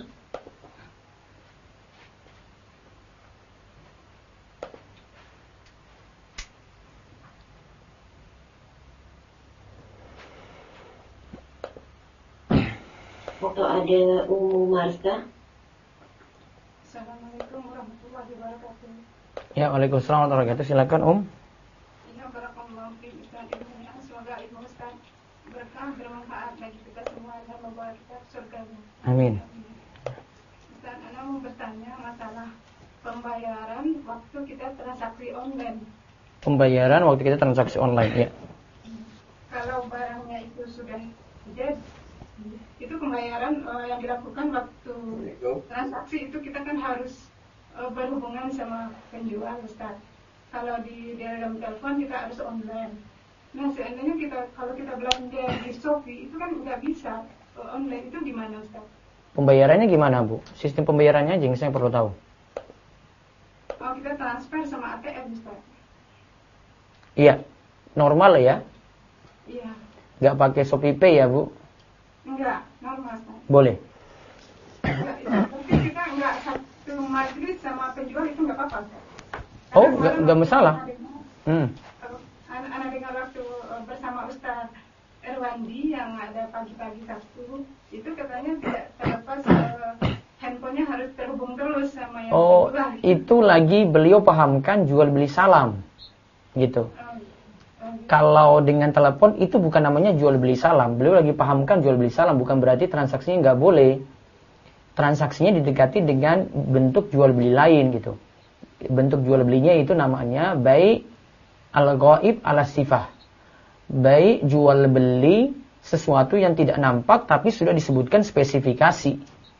C: Atau ada Ummu Marsa.
D: Assalamualaikum warahmatullahi wabarakatuh.
A: Ya, waalaikumsalam warahmatullahi wabarakatuh. Silakan
D: Ya, barakallahu fiik Ustaz. Semoga ilmu Ustaz berkah bermanfaat bagi kita semua dan membawa kita ke surga.
A: Amin.
D: Ustaz, ana mau bertanya masalah pembayaran waktu kita transaksi online.
A: Pembayaran waktu kita transaksi online, ya.
D: Kalau barangnya itu sudah jadi, itu pembayaran yang dilakukan waktu transaksi itu kita kan harus berhubungan sama penjual, Ustaz. Kalau di dalam telepon kita harus online. Nah, seandainya kalau kita belanja di Shopee itu kan nggak bisa online, itu gimana, Ustaz?
A: Pembayarannya gimana, Bu? Sistem pembayarannya aja yang saya perlu tahu.
D: Oh, kita transfer sama ATM, Ustaz.
A: Iya, normal ya?
D: Iya.
A: Nggak pakai Shopee Pay ya, Bu?
D: Enggak, normal, Ustaz.
A: Boleh.
D: Enggak, tapi kita enggak satu majlis sama penjual itu enggak apa-apa, Ustaz.
A: Oh, nggak masalah.
D: Anak dengar waktu bersama Ustaz Erwandi yang ada pagi-pagi Sabtu, itu katanya tidak terlepas handphonenya harus terhubung terus sama yang penjual.
A: Itu lagi beliau pahamkan jual beli salam, gitu. Kalau dengan telepon itu bukan namanya jual beli salam. Beliau lagi pahamkan jual beli salam, bukan berarti transaksinya nggak boleh. Transaksinya didekati dengan bentuk jual beli lain gitu. Bentuk jual belinya itu namanya bai' al-ghaib ala sifah. Bai' jual beli sesuatu yang tidak nampak tapi sudah disebutkan spesifikasi.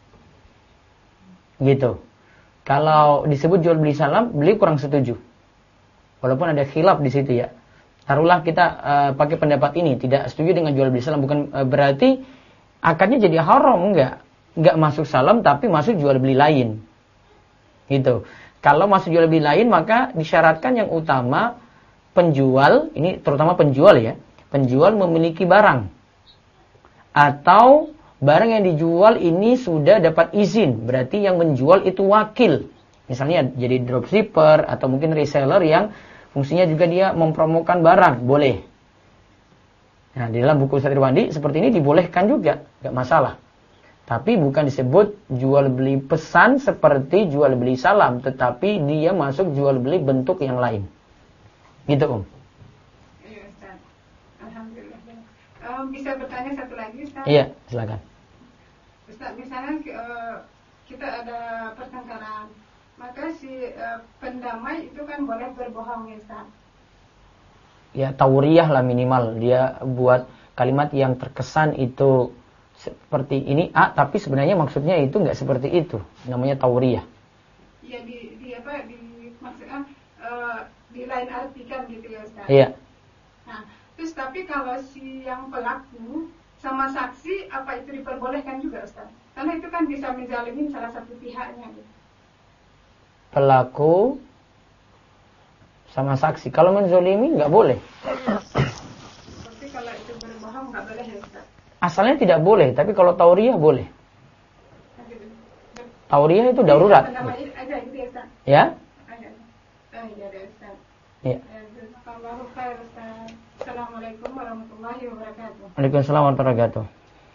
A: Gitu. Kalau disebut jual beli salam, beliau kurang setuju. Walaupun ada khilaf di situ ya. Taruhlah kita pakai pendapat ini, tidak setuju dengan jual beli salam, bukan berarti akadnya jadi haram, enggak masuk salam tapi masuk jual beli lain. Gitu. Kalau masuk jual beli lain maka disyaratkan yang utama penjual, ini terutama penjual ya, penjual memiliki barang atau barang yang dijual ini sudah dapat izin, berarti yang menjual itu wakil. Misalnya jadi dropshipper atau mungkin reseller yang fungsinya juga dia mempromokan barang, boleh. Nah, di dalam buku Ustaz Irwandi seperti ini dibolehkan juga, enggak masalah. Tapi bukan disebut jual beli pesan seperti jual beli salam, tetapi dia masuk jual beli bentuk yang lain. Gitu,
D: Iya, Ustaz. Alhamdulillah. Bisa bertanya satu lagi, Ustaz?
A: Iya, silakan.
D: Ustaz, misalnya kita ada pertengkaran, maka si pendamai itu kan boleh berbohong, ya, Ustaz.
A: ya tauriyah lah minimal. Dia buat kalimat yang terkesan itu seperti ini A, tapi sebenarnya maksudnya itu nggak seperti itu. Namanya tauriyah.
D: Ya maksudnya di lain artikan gitu ya Ustaz.
A: Iya.
D: Nah, terus tapi kalau si yang pelaku sama saksi apa itu diperbolehkan juga Ustaz? Karena itu kan bisa menzalimin salah satu pihaknya gitu.
A: Pelaku sama saksi. Kalau menzolimi nggak boleh.
D: Tapi kalau itu berbohong nggak boleh ya Ustaz?
A: Asalnya tidak boleh, tapi kalau tauriyah boleh. Tauriyah itu darurat.
D: Ada gitu ya Ustaz?
A: Ya?
D: Ada. Oh iya ada Ustaz.
A: Iya.
D: Jazakallahu khair Ustaz. Assalamualaikum warahmatullahi wabarakatuh.
A: Waalaikumsalam warahmatullahi wabarakatuh.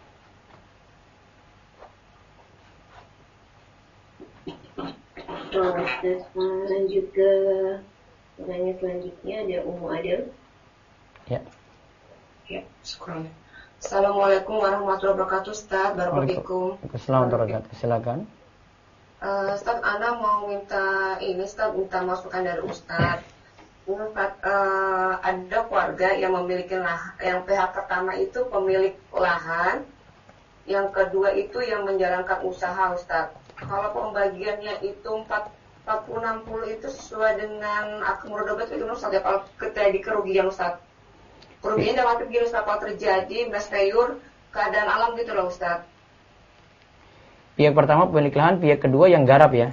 C: Terus lanjut ke pertanyaan selanjutnya ada Ummu Adel.
A: Ya.
E: Ya, syukur. Assalamualaikum warahmatullahi wabarakatuh, Ustaz. Barakallahu.
A: Waalaikumsalam warahmatullahi wabarakatuh. Silakan.
E: Ustaz, Ana mau minta ini, Ustaz, minta masukan dari Ustaz. Ustaz, ada keluarga yang memiliki lahan, yang pihak pertama itu pemilik lahan, yang kedua itu yang menjalankan usaha, Ustaz. Kalau pembagiannya itu 40-60 itu sesuai dengan akad muradabat itu Ustaz ya, kalau terjadi kerugian Ustaz. Kerugian dalam arti begini Ustaz, kalau terjadi mestayur keadaan alam gitu loh Ustaz.
A: Pihak pertama pemilik lahan, pihak kedua yang garap ya.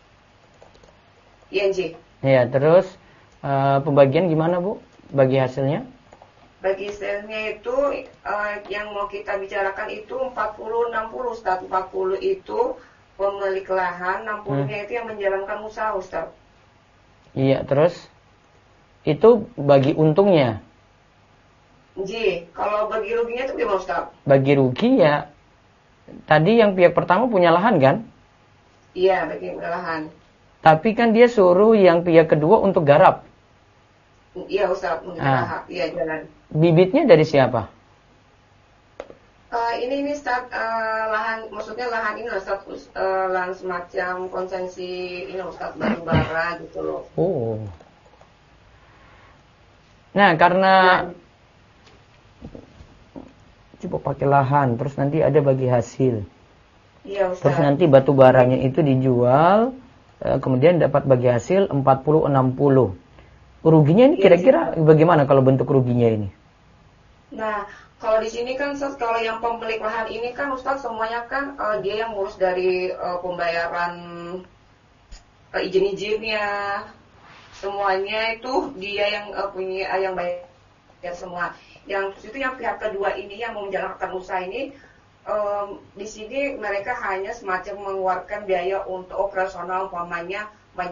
E: Iya, Nji.
A: Ya, terus pembagian gimana Bu? Bagi hasilnya?
E: Bagi hasilnya itu yang mau kita bicarakan itu 40-60 Ustaz. 40 itu pemilik lahan, 60-nya itu yang menjalankan usaha Ustaz.
A: Iya, terus itu bagi untungnya.
E: Ji, kalau bagi ruginya itu gimana Ustaz?
A: Bagi rugi ya, tadi yang pihak pertama punya lahan kan?
E: Iya, bagi lahan.
A: Tapi kan dia suruh yang pihak kedua untuk garap.
E: Iya Ustaz, lahan. Iya, jalan.
A: Bibitnya dari siapa?
E: Ini Ustaz, lahan, maksudnya lahan ini Ustaz, lahan semacam konsesi ini Ustaz, batu bara gitu loh.
A: Oh. Nah, karena coba pakai lahan, terus nanti ada bagi hasil.
E: Iya Ustaz.
A: Terus nanti batu baranya itu dijual, kemudian dapat bagi hasil 40-60. Ruginya ini kira-kira bagaimana kalau bentuk ruginya ini?
E: Nah, kalau di sini kan Ustaz, kalau yang pemilik lahan ini kan Ustaz semuanya kan dia yang ngurus dari pembayaran izin-izinnya, semuanya itu dia yang punya yang bayar semua. Yang itu yang pihak kedua ini yang mau menjalankan usaha ini, di sini mereka hanya semacam mengeluarkan biaya untuk operasional, umpamanya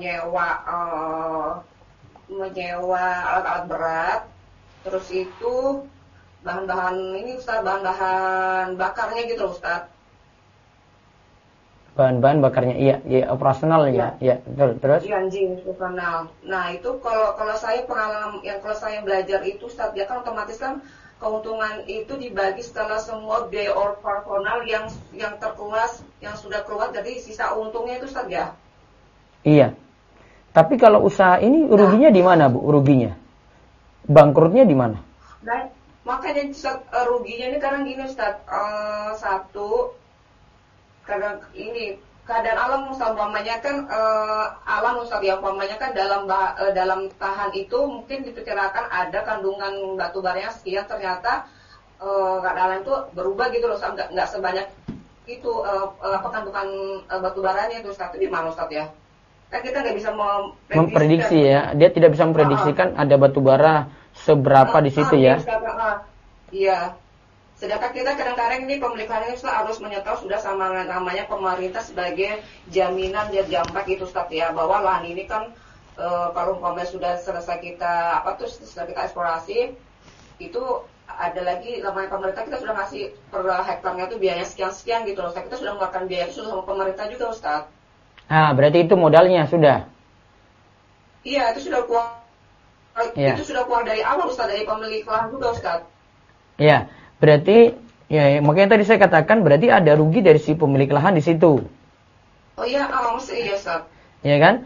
E: menyewa alat-alat berat, terus itu bahan-bahan ini Ustaz, bahan-bahan bakarnya gitu Ustaz.
A: Bahan-bahan bakarnya, iya operasional ya. Terus?
E: Iya, anjing operasional. Nah itu kalau saya pengalaman yang kalau saya belajar itu Ustaz, ya kan otomatis kan keuntungan itu dibagi setelah semua biaya operasional yang terkeluar, yang sudah keluar dari sisa untungnya itu Ustaz ya.
A: Iya. Tapi kalau usaha ini ruginya di mana Bu? Ruginya? Bangkrutnya di mana?
E: Nah, makanya Ustaz, ruginya ini karena gini Ustaz, satu kadang ini keadaan alam Ustaz, umpamanya kan alam Ustaz ya, umpamanya kan dalam tahan itu mungkin diperkirakan ada kandungan batu baranya sekian, ternyata keadaan alam itu berubah gitu loh Ustaz, nggak sebanyak itu kandungan batu baranya itu Ustaz. Itu di mana Ustaz ya? Kan kita nggak bisa
A: memprediksi ya, dia tidak bisa memprediksikan ada batu bara seberapa di situ ya. Iya.
E: Sedangkan kita kadang-kadang ini pemeliharaan itu harus menyetau sudah sama namanya pemerintah sebagai jaminan jambak itu Ustaz ya, bahwa lahan ini kan kalau umpamanya sudah selesai kita selesai kita eksplorasi itu ada lagi namanya pemerintah, kita sudah ngasih per hektarnya itu biayanya sekian-sekian gitu loh Ustaz. Kita sudah mengeluarkan biaya itu sudah sama pemerintah juga Ustaz.
A: Berarti itu modalnya sudah.
E: Iya, itu sudah keluar. Itu sudah keluar dari awal Ustaz, dari pemilik lahan juga Ustaz.
A: Iya, berarti ya makanya tadi saya katakan berarti ada rugi dari si pemilik lahan di situ.
E: Oh iya, iya Ustaz.
A: Iya kan?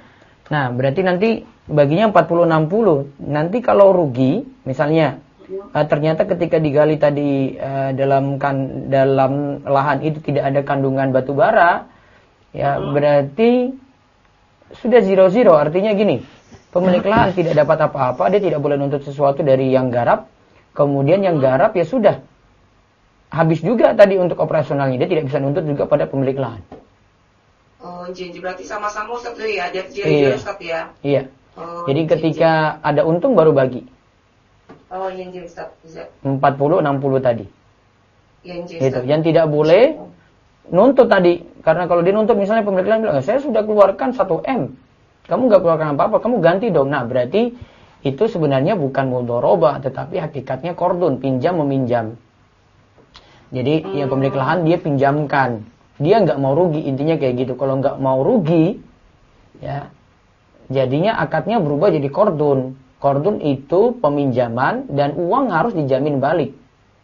A: Nah, berarti nanti baginya 40-60. Nanti kalau rugi, misalnya ternyata ketika digali tadi dalam lahan itu tidak ada kandungan batu bara, ya berarti sudah 0-0. Artinya gini, pemilik lahan tidak dapat apa-apa, dia tidak boleh nuntut sesuatu dari yang garap. Kemudian yang garap ya sudah habis juga tadi untuk operasionalnya, dia tidak bisa nuntut juga pada pemilik lahan.
E: Oh, jadi berarti sama-sama Ustaz ya, ada
A: Iya.
E: Ustaz ya.
A: Iya.
E: Oh,
A: Jadi ketika ada untung baru bagi.
E: Oh, yang Ustaz.
A: 40-60 tadi.
E: Yang
A: Gitu. Yang tidak boleh nuntut tadi, karena kalau dia nuntut misalnya pemilik lahan bilang, saya sudah keluarkan 1 M, kamu nggak keluarkan apa-apa, kamu ganti dong. Nah, berarti itu sebenarnya bukan mudharabah, tetapi hakikatnya qardun, pinjam meminjam. Jadi yang pemilik lahan dia pinjamkan, dia nggak mau rugi, intinya kayak gitu. Kalau nggak mau rugi, ya jadinya akadnya berubah jadi qardun. Qardun itu peminjaman dan uang harus dijamin balik.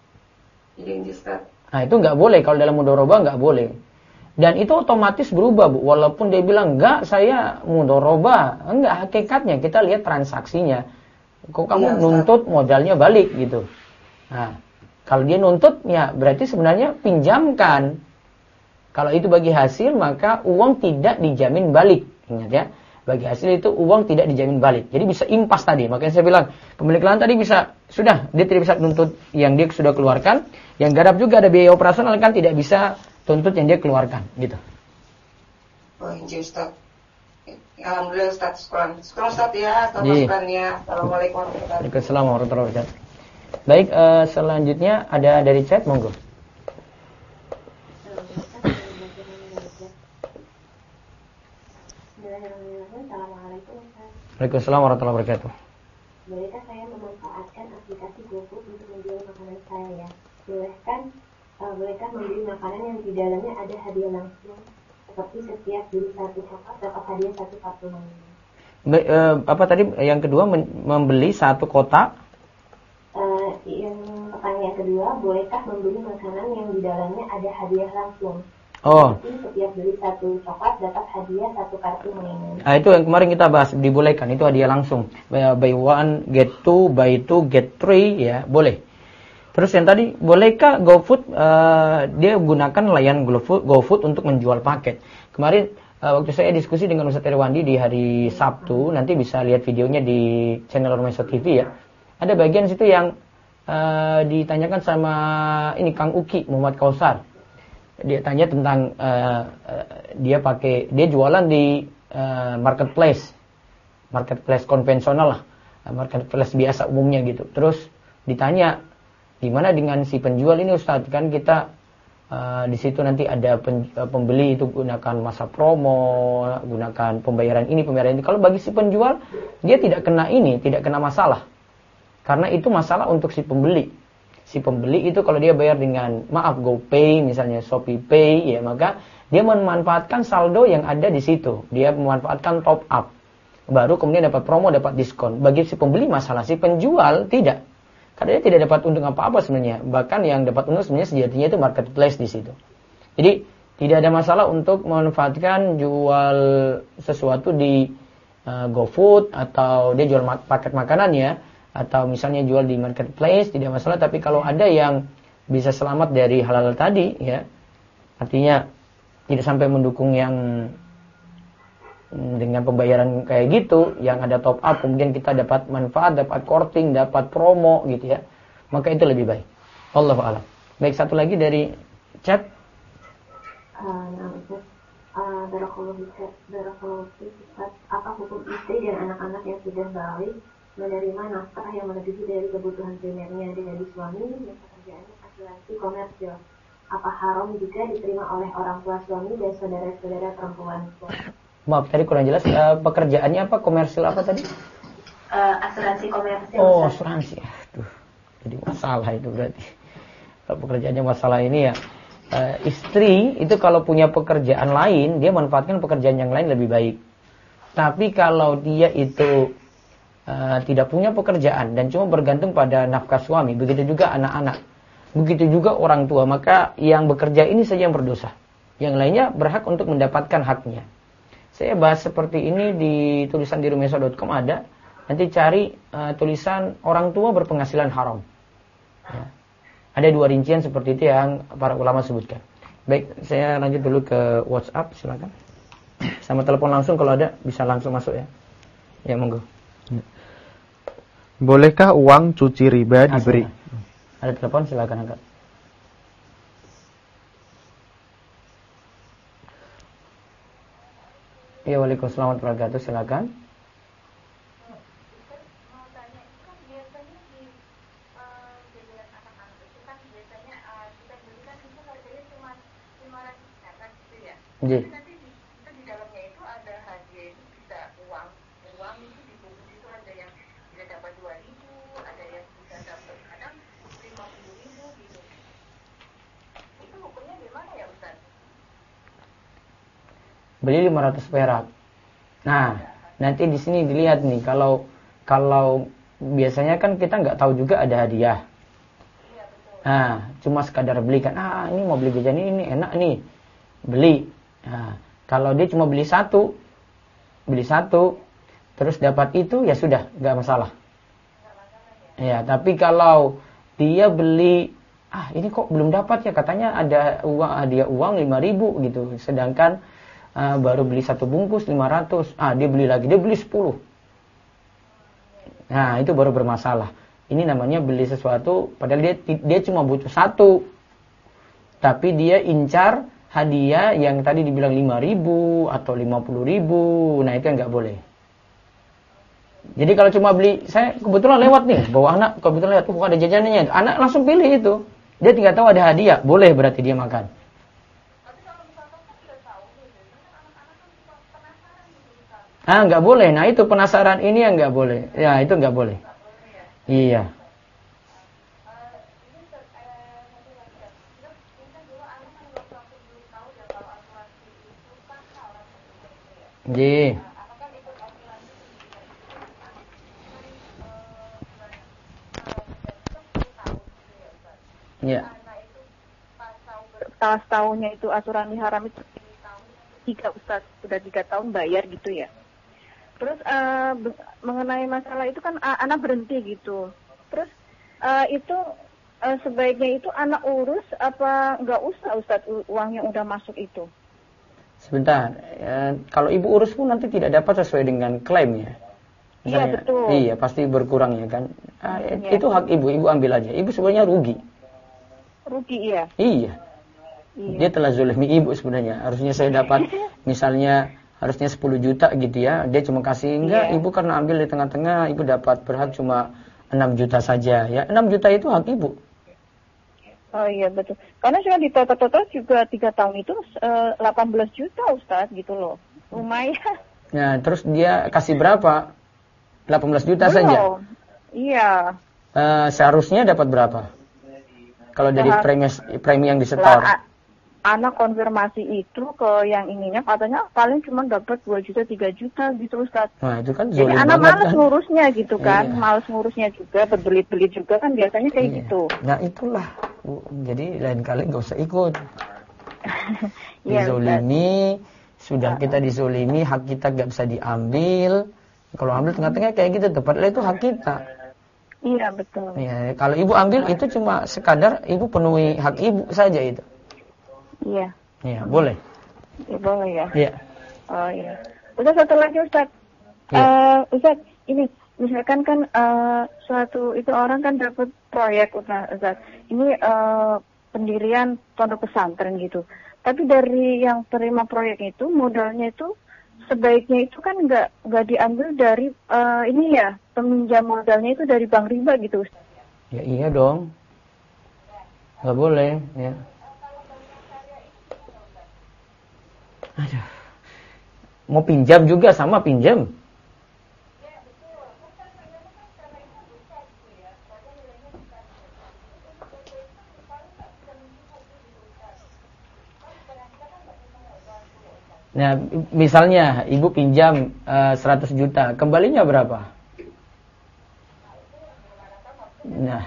A: Nah itu nggak boleh, kalau dalam mudharabah nggak boleh. Dan itu otomatis berubah, Bu. Walaupun dia bilang, enggak, saya mudharabah. Enggak, hakikatnya kita lihat transaksinya. Kok kamu nuntut modalnya balik gitu. Nah, kalau dia nuntut, ya berarti sebenarnya pinjamkan. Kalau itu bagi hasil, maka uang tidak dijamin balik. Ingat ya, bagi hasil itu uang tidak dijamin balik. Jadi bisa impas tadi. Makanya saya bilang, pemilik lahan tadi bisa, sudah, dia tidak bisa nuntut yang dia sudah keluarkan. Yang garap juga ada biaya operasional, kan tidak bisa tuntut yang dia keluarkan, gitu.
E: Oh, injil Ustaz. Alhamdulillah Ustaz, sekarang Ustaz ya, atau masukannya. Assalamualaikum
A: warahmatullahi wabarakatuh. Baik, selanjutnya ada dari chat, monggo. Waalaikumsalam warahmatullahi wabarakatuh.
C: Bolehkah saya memanfaatkan aplikasi GoFood untuk menjual makanan saya? Bolehkah membeli makanan yang di dalamnya ada hadiah langsung, seperti setiap beli 1 coklat dapat hadiah 1 kartu mainan?
A: Apa tadi yang kedua, membeli 1 kotak?
C: Yang pertanyaan kedua, bolehkah membeli makanan yang di dalamnya ada hadiah langsung?
A: Oh.
C: Seperti setiap beli 1 coklat dapat hadiah 1 kartu mainan.
A: Itu yang kemarin kita bahas, dibolehkan, itu hadiah langsung. Buy 1 get 2, buy 2 get 3, ya boleh. Terus yang tadi, bolehkah GoFood dia gunakan layanan GoFood untuk menjual paket? Kemarin waktu saya diskusi dengan Ustaz Irwandi di hari Sabtu, nanti bisa lihat videonya di channel Ormeso TV ya. Ada bagian situ yang ditanyakan sama ini Kang Uki Muhammad Kausar. Dia tanya tentang dia jualan di marketplace konvensional lah, marketplace biasa umumnya gitu. Terus ditanya, gimana dengan si penjual ini Ustaz? Kan kita di situ nanti ada pembeli itu gunakan masa promo, gunakan pembayaran ini, pembayaran ini. Kalau bagi si penjual, dia tidak kena masalah. Karena itu masalah untuk si pembeli. Si pembeli itu kalau dia bayar dengan GoPay, misalnya Shopee Pay, ya maka dia memanfaatkan saldo yang ada di situ. Dia memanfaatkan top up. Baru kemudian dapat promo, dapat diskon. Bagi si pembeli masalah, si penjual tidak. Karena dia tidak dapat untung apa-apa sebenarnya. Bahkan yang dapat untung sebenarnya sejatinya itu marketplace di situ. Jadi tidak ada masalah untuk memanfaatkan jual sesuatu di GoFood atau dia jual paket makanannya atau misalnya jual di marketplace, tidak masalah. Tapi kalau ada yang bisa selamat dari hal-hal tadi, ya artinya tidak sampai mendukung yang dengan pembayaran kayak gitu, yang ada top up, kemudian kita dapat manfaat, dapat korting, dapat promo gitu ya, maka itu lebih baik. Wallahu a'lam. Baik, satu lagi dari chat.
C: Apa hukum istri dan anak-anak yang sudah balik menerima nafkah yang melebihi dari kebutuhan primernya dari suami yang pekerjaannya asuransi komersil? Apa haram juga diterima oleh orang tua suami dan saudara-saudara perempuan suami?
A: Maaf, tadi kurang jelas. Pekerjaannya apa? Komersil apa tadi?
C: Asuransi komersil.
A: Oh, asuransi. Aduh, jadi masalah itu berarti. Kalau pekerjaannya masalah ini ya. Istri itu kalau punya pekerjaan lain, dia manfaatkan pekerjaan yang lain lebih baik. Tapi kalau dia itu tidak punya pekerjaan dan cuma bergantung pada nafkah suami, begitu juga anak-anak, begitu juga orang tua, maka yang bekerja ini saja yang berdosa. Yang lainnya berhak untuk mendapatkan haknya. Saya bahas seperti ini di tulisan di rumesa.com ada. Nanti cari tulisan orang tua berpenghasilan haram. Ya. Ada 2 rincian seperti itu yang para ulama sebutkan. Baik, saya lanjut dulu ke WhatsApp, silakan. Sama telepon langsung kalau ada bisa langsung masuk ya. Ya, monggo.
B: Bolehkah uang cuci riba diberi?
A: Ada telepon, silakan angkat. Ya, waalaikumsalam warahmatullahi wabarakatuh, silakan. Jadi
E: Nanti di dalamnya itu ada hadiah itu bisa uang itu dibungkus itu ada yang bisa dapat 2.000, ada yang bisa dapat kadang 50.000 gitu. Itu hukumnya gimana ya Ustaz?
A: beli 500 perak. Nah, nanti di sini dilihat nih kalau biasanya kan kita nggak tahu juga ada hadiah. Nah, cuma sekadar beli kan, ini mau beli jajan ini enak nih, beli. Nah, kalau dia cuma beli satu, terus dapat itu ya sudah, nggak masalah. Ya, tapi kalau dia beli, ini kok belum dapat ya, katanya ada uang 5.000 gitu, sedangkan baru beli 1 bungkus 500, dia beli lagi, dia beli 10. Nah, itu baru bermasalah. Ini namanya beli sesuatu, padahal dia cuma butuh 1, tapi dia incar hadiah yang tadi dibilang 5.000 atau 50.000, nah itu yang nggak boleh. Jadi kalau cuma beli, saya kebetulan lewat nih, bawa anak, kebetulan lihat, ada jajanannya, anak langsung pilih itu. Dia tinggal tahu ada hadiah, boleh berarti dia makan. Nggak boleh. Nah itu penasaran ini yang nggak boleh. Ya itu nggak boleh. Iya. Ji. Ya.
F: Setelah setahunnya itu asuransi haram itu 3 Ustaz, sudah 3 tahun bayar gitu ya. Terus mengenai masalah itu kan anak berhenti gitu. Terus itu sebaiknya itu anak urus apa nggak usah Ustaz uang yang udah masuk itu?
A: Sebentar, kalau ibu urus pun nanti tidak dapat sesuai dengan klaimnya.
F: Iya betul.
A: Iya pasti berkurang ya kan. Itu hak ibu ambil aja. Ibu sebenarnya rugi.
F: Rugi iya.
A: Iya. Dia telah zolimi ibu sebenarnya. Harusnya saya dapat misalnya harusnya 10 juta gitu ya. Dia cuma kasih enggak, ibu karena ambil di tengah-tengah, ibu dapat berhak cuma 6 juta saja ya. 6 juta itu hak ibu.
F: Oh iya betul. Karena saya di total juga 3 tahun itu 18 juta Ustaz gitu loh. Lumayan.
A: Nah, terus dia kasih berapa? 18 juta
F: belum
A: saja.
F: Iya.
A: Seharusnya dapat berapa? Kalau dari premi yang disetor.
F: Anak konfirmasi itu ke yang ininya katanya paling cuma dapat 2 juta 3 juta gitu Ustaz.
A: Nah, itu kan
F: jadi
A: zolim
F: anak
A: banget
F: malas
A: kan.
F: ngurusnya gitu kan.
A: Iya.
F: Malas ngurusnya juga, berbelit-belit juga kan biasanya kayak gitu.
A: Nah, itulah. Jadi lain kali nggak usah ikut.
F: Iya,
A: Dizolimi, sudah kita dizolimi, hak kita nggak bisa diambil. Kalau ambil tengah-tengah kayak gitu, padahal itu hak kita.
F: Iya, betul.
A: Ya, kalau ibu ambil itu cuma sekadar ibu penuhi hak ibu saja itu.
F: Iya.
A: Iya, boleh.
F: Ya, boleh ya.
A: Iya.
F: Oh iya. Ustaz satu lagi Ustaz. Ustaz, ini misalkan kan suatu itu orang kan dapat proyek Ustaz. Ini pendirian pondok pesantren gitu. Tapi dari yang terima proyek itu modalnya itu sebaiknya itu kan nggak diambil dari ini ya, peminjam modalnya itu dari bank riba gitu Ustaz.
A: Ya iya dong. Nggak boleh ya. Aduh. Mau pinjam juga sama pinjam. Nah, misalnya ibu pinjam 100 juta, kembalinya berapa? Nah,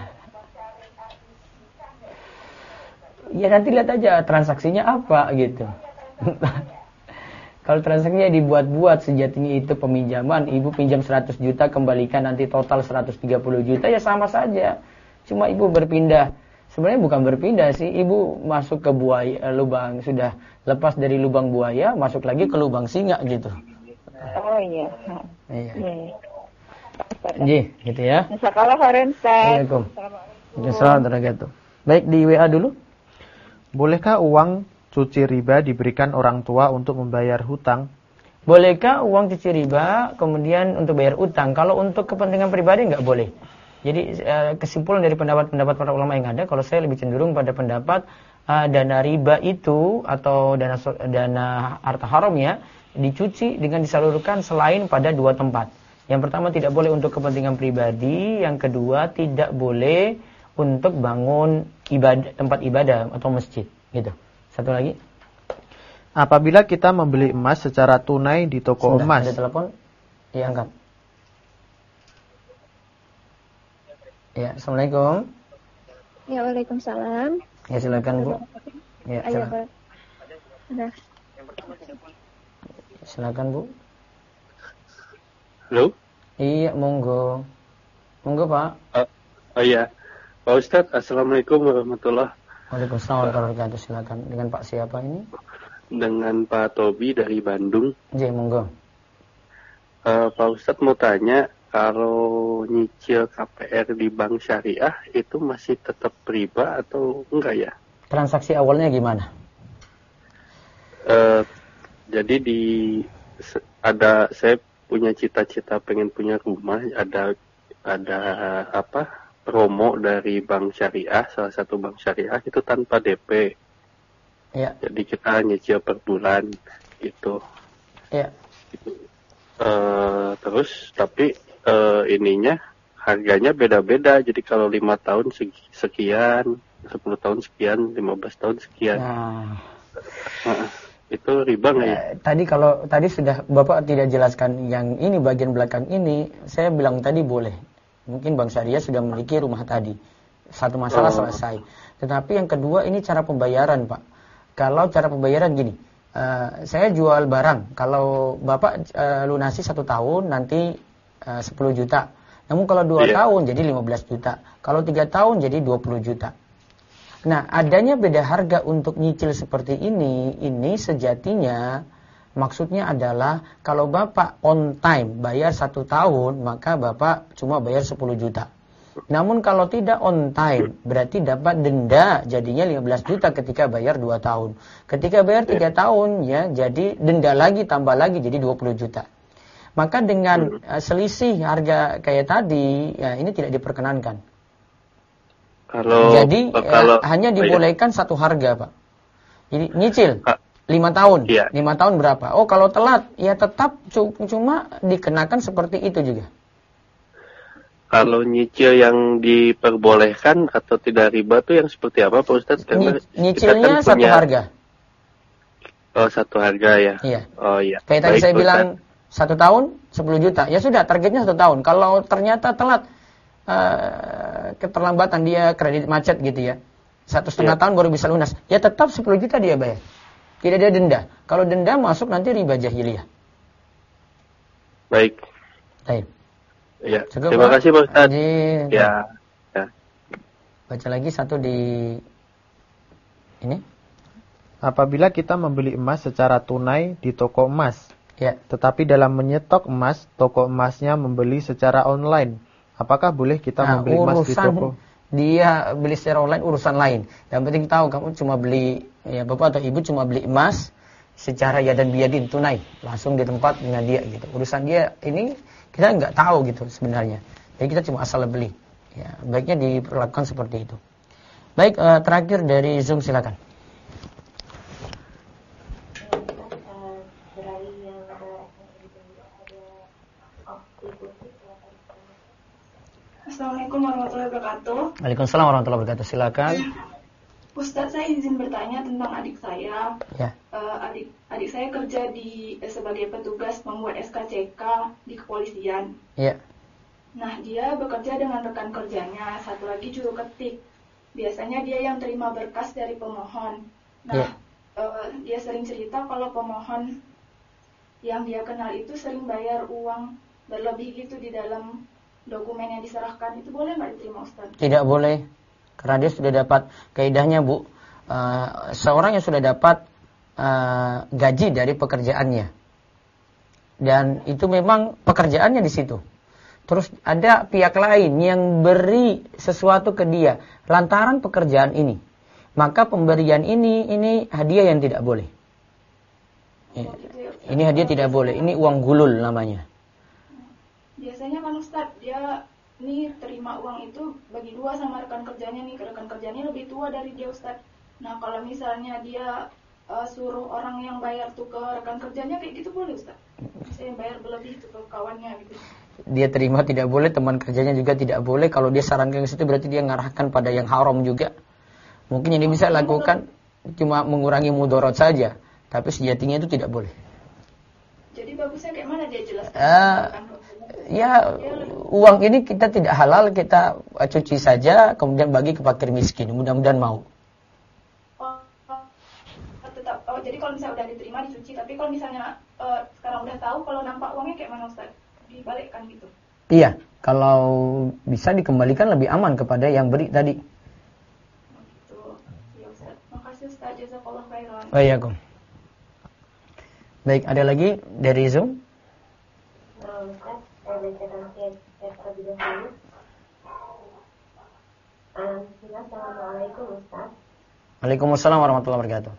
A: ya nanti lihat aja transaksinya apa gitu. Kalau transaksinya dibuat-buat, sejatinya itu peminjaman, ibu pinjam 100 juta, kembalikan nanti total 130 juta, ya sama saja. Cuma ibu berpindah. Sebenarnya bukan berpindah sih, ibu masuk ke lubang, sudah lepas dari lubang buaya, masuk lagi ke lubang singa gitu.
F: Oh iya.
A: Iya.
F: Iya.
A: Gitu ya.
F: Jazakallah khairan, Ustaz.
A: Assalamualaikum. Assalamualaikum. Baik, di WA dulu.
B: Bolehkah uang cuci riba diberikan orang tua untuk membayar hutang?
A: Bolehkah uang cuci riba kemudian untuk bayar utang? Kalau untuk kepentingan pribadi nggak boleh. Jadi kesimpulan dari pendapat-pendapat para ulama yang ada, kalau saya lebih cenderung pada pendapat dana riba itu atau dana harta haram ya dicuci dengan disalurkan selain pada dua tempat. Yang pertama tidak boleh untuk kepentingan pribadi, yang kedua tidak boleh untuk bangun tempat ibadah atau masjid, gitu. Satu lagi.
B: Apabila kita membeli emas secara tunai di toko emas.
A: Ada telepon? Iya, angkat. Ya, Assalamualaikum.
G: Ya, Waalaikumsalam.
A: Ya, silakan Bu. Ya,
G: Ayo,
A: silakan.
G: Pak.
A: Silakan Bu.
H: Halo?
A: Iya, monggo. Monggo, Pak.
H: Oh iya. Pak Ustadz, Assalamualaikum warahmatullahi.
A: Waalaikumsalam warahmatullahi wabarakatuh. Silakan. Dengan Pak siapa ini?
H: Dengan Pak Tobi dari Bandung.
A: Iya, monggo.
H: Pak Ustadz mau tanya, kalau nyicil KPR di bank syariah itu masih tetap riba atau enggak ya?
A: Transaksi awalnya gimana?
H: Jadi saya punya cita-cita pengen punya rumah, ada promo dari bank syariah, salah satu bank syariah itu tanpa DP.
A: Ya.
H: Jadi kita nyicil per bulan gitu.
A: Ya.
H: Terus tapi ininya harganya beda-beda. Jadi kalau 5 tahun sekian, 10 tahun sekian, 15 tahun sekian.
A: Nah.
H: Itu riba nggak ya?
A: Tadi sudah Bapak tidak jelaskan yang ini bagian belakang ini, saya bilang tadi boleh. Mungkin Bank Syariah sudah memiliki rumah tadi. Satu masalah selesai. Tetapi yang kedua ini cara pembayaran, Pak. Kalau cara pembayaran gini, saya jual barang. Kalau Bapak lunasi 1 tahun nanti 10 juta. Namun kalau 2 tahun jadi 15 juta. Kalau 3 tahun jadi 20 juta. Nah, adanya beda harga untuk nyicil seperti ini sejatinya maksudnya adalah kalau Bapak on time bayar 1 tahun, maka Bapak cuma bayar 10 juta. Namun kalau tidak on time, berarti dapat denda jadinya 15 juta ketika bayar 2 tahun. Ketika bayar 3 tahun, ya jadi denda lagi, tambah lagi, jadi 20 juta. Maka dengan selisih harga kayak tadi, ya ini tidak diperkenankan. Jadi hanya dibolehkan satu harga, Pak. Jadi nyicil 5 tahun. 5 tahun berapa? Oh, kalau telat ya tetap cuma dikenakan seperti itu juga.
H: Kalau nyicil yang diperbolehkan atau tidak riba tuh yang seperti apa, Pak Ustadz?
A: Nyicilnya kan satu harga.
H: Oh, satu harga ya.
A: Iya.
H: Oh iya.
A: Kayak tadi saya bilang 1 tahun 10 juta. Ya sudah, targetnya 1 tahun. Kalau ternyata telat keterlambatan dia kredit macet gitu ya, 1,5 tahun baru bisa lunas, ya tetap 10 juta dia bayar, tidak ada denda. Kalau denda masuk nanti riba jahiliyah.
H: Baik. Ya.
A: Cukup,
H: terima kasih Pak Ustaz.
A: Ya. Baca lagi satu di ini.
B: Apabila kita membeli emas secara tunai di toko emas, tetapi dalam menyetok emas, toko emasnya membeli secara online, apakah boleh kita membeli emas di toko?
A: Dia beli secara online urusan lain. Yang penting tahu kamu cuma beli, ya Bapak atau Ibu cuma beli emas secara yadan biyadin tunai, langsung di tempat dengan dia gitu. Urusan dia ini kita nggak tahu gitu sebenarnya. Jadi kita cuma asal beli. Ya, baiknya diperlakukan seperti itu. Baik, terakhir dari Zoom silakan.
D: Assalamualaikum warahmatullahi wabarakatuh.
A: Waalaikumsalam warahmatullahi wabarakatuh. Silakan.
D: Ustadz, saya izin bertanya tentang adik saya.
A: Ya.
D: Adik saya kerja sebagai petugas membuat SKCK di kepolisian.
A: Ya.
D: Nah, dia bekerja dengan rekan kerjanya, satu lagi juru ketik. Biasanya dia yang terima berkas dari pemohon. Nah, dia sering cerita kalau pemohon yang dia kenal itu sering bayar uang berlebih gitu di dalam dokumen yang diserahkan, itu boleh nggak diterima Ustaz?
A: Tidak boleh, karena dia sudah dapat kaidahnya Bu. Seorang yang sudah dapat gaji dari pekerjaannya, dan itu memang pekerjaannya di situ. Terus ada pihak lain yang beri sesuatu ke dia lantaran pekerjaan ini, maka pemberian ini hadiah yang tidak boleh. Ini hadiah tidak boleh, ini uang gulul namanya.
D: Biasanya kan Ustaz, dia nih terima uang itu bagi dua sama rekan kerjanya nih, rekan kerjanya lebih tua dari dia Ustaz. Nah kalau misalnya dia suruh orang yang bayar tuh ke rekan kerjanya kayak gitu boleh Ustaz? Saya bayar berlebih tuh ke kawannya gitu.
A: Dia terima tidak boleh, teman kerjanya juga tidak boleh. Kalau dia sarankan ke situ berarti dia ngarahkan pada yang haram juga. Mungkin yang dia bisa lakukan cuma mengurangi mudarat saja, tapi sejatinya itu tidak boleh.
D: Jadi bagusnya kayak mana dia jelaskan?
A: Ya, uang ini kita tidak halal, kita cuci saja, kemudian bagi ke fakir miskin. Mudah-mudahan mau.
D: Jadi kalau misalnya udah diterima dicuci, tapi kalau misalnya sekarang udah tahu kalau nampak uangnya kayak mana Ustaz? Dibalikkan gitu?
A: Iya, kalau bisa dikembalikan lebih aman kepada yang beri tadi.
D: Gitu. Ya Ustaz. Makasih Ustaz, jazakallah khairan.
A: Waalaikumsalam. Baik, ada lagi dari Zoom?
C: Ustaz, saya bacakan chat terlebih dahulu. Assalamualaikum Ustaz.
A: Waalaikumsalam warahmatullahi wabarakatuh.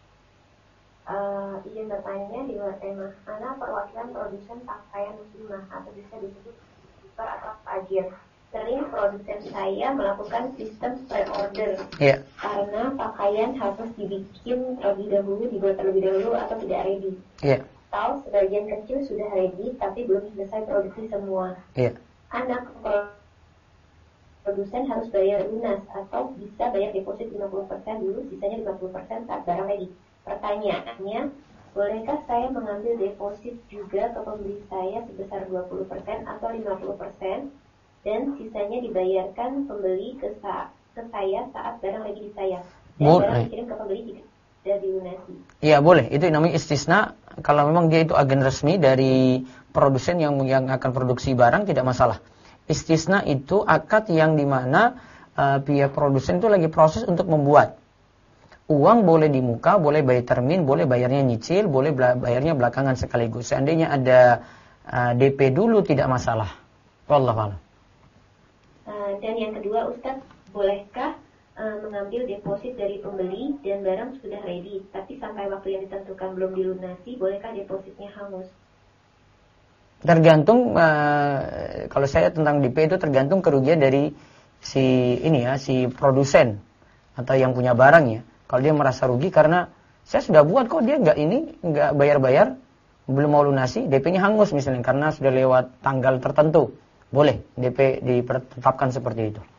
C: Izin bertanya di luar tema. Ana perwakilan produsen pakaian muslimah atau bisa disebut super atau tajir. Sering produsen saya melakukan sistem pre-order.
A: Yeah.
C: Karena pakaian harus dibikin terlebih dahulu, dibuat terlebih dahulu atau tidak ready.
A: Yeah.
C: Tahu sebagian kecil sudah ready tapi belum selesai produksi semua.
A: Yeah.
C: Anak produsen harus bayar lunas atau bisa bayar deposit 50% dulu, sisanya 50% saat barang ready. Pertanyaannya, bolehkah saya mengambil deposit juga ke pembeli saya sebesar 20% atau 50% dan sisanya dibayarkan pembeli ke saya saat barang lagi di saya dan barang dikirim ke pembeli jika sudah dilunasi?
A: Iya boleh, itu namanya istisna. Kalau memang dia itu agen resmi dari produsen yang akan produksi barang, tidak masalah. Istisna itu akad yang dimana pihak produsen itu lagi proses untuk membuat. Uang boleh di muka, boleh bayar termin, boleh bayarnya nyicil, boleh bayarnya belakangan sekaligus. Seandainya ada DP dulu tidak masalah. Wallahu a'lam.
C: Dan yang kedua Ustaz, bolehkah mengambil deposit dari pembeli dan barang sudah ready, tapi sampai waktu yang ditentukan belum dilunasi, bolehkah depositnya hangus?
A: Tergantung, kalau saya tentang DP itu tergantung kerugian dari si produsen atau yang punya barangnya. Kalau dia merasa rugi karena saya sudah buat kok, dia nggak bayar-bayar, belum mau lunasi, DP-nya hangus misalnya karena sudah lewat tanggal tertentu, boleh DP ditetapkan seperti itu.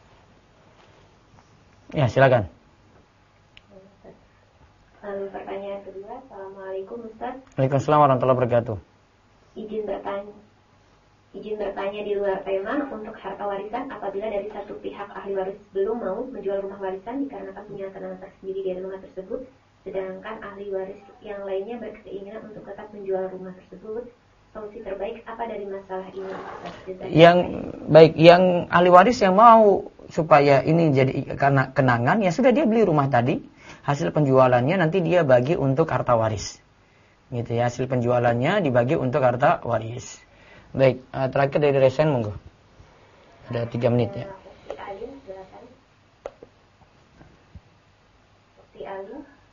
A: Ya silakan.
C: Pertanyaan kedua, Assalamualaikum Ustaz.
A: Waalaikumsalam warahmatullahi wabarakatuh.
C: Izin bertanya di luar tema untuk harta warisan apabila dari satu pihak ahli waris belum mau menjual rumah warisan dikarenakan punya tenangan tersendiri dari rumah tersebut, sedangkan ahli waris yang lainnya berkeinginan untuk tetap menjual rumah tersebut, solusi terbaik apa dari masalah ini?
A: Yang ahli waris yang mau supaya ini jadi karena kenangan, ya sudah dia beli rumah tadi, hasil penjualannya nanti dia bagi untuk harta waris. Gitu ya, hasil penjualannya dibagi untuk harta waris. Baik, terakhir dari Resen, monggo. Ada 3 menit ya.
C: Ukti Ali,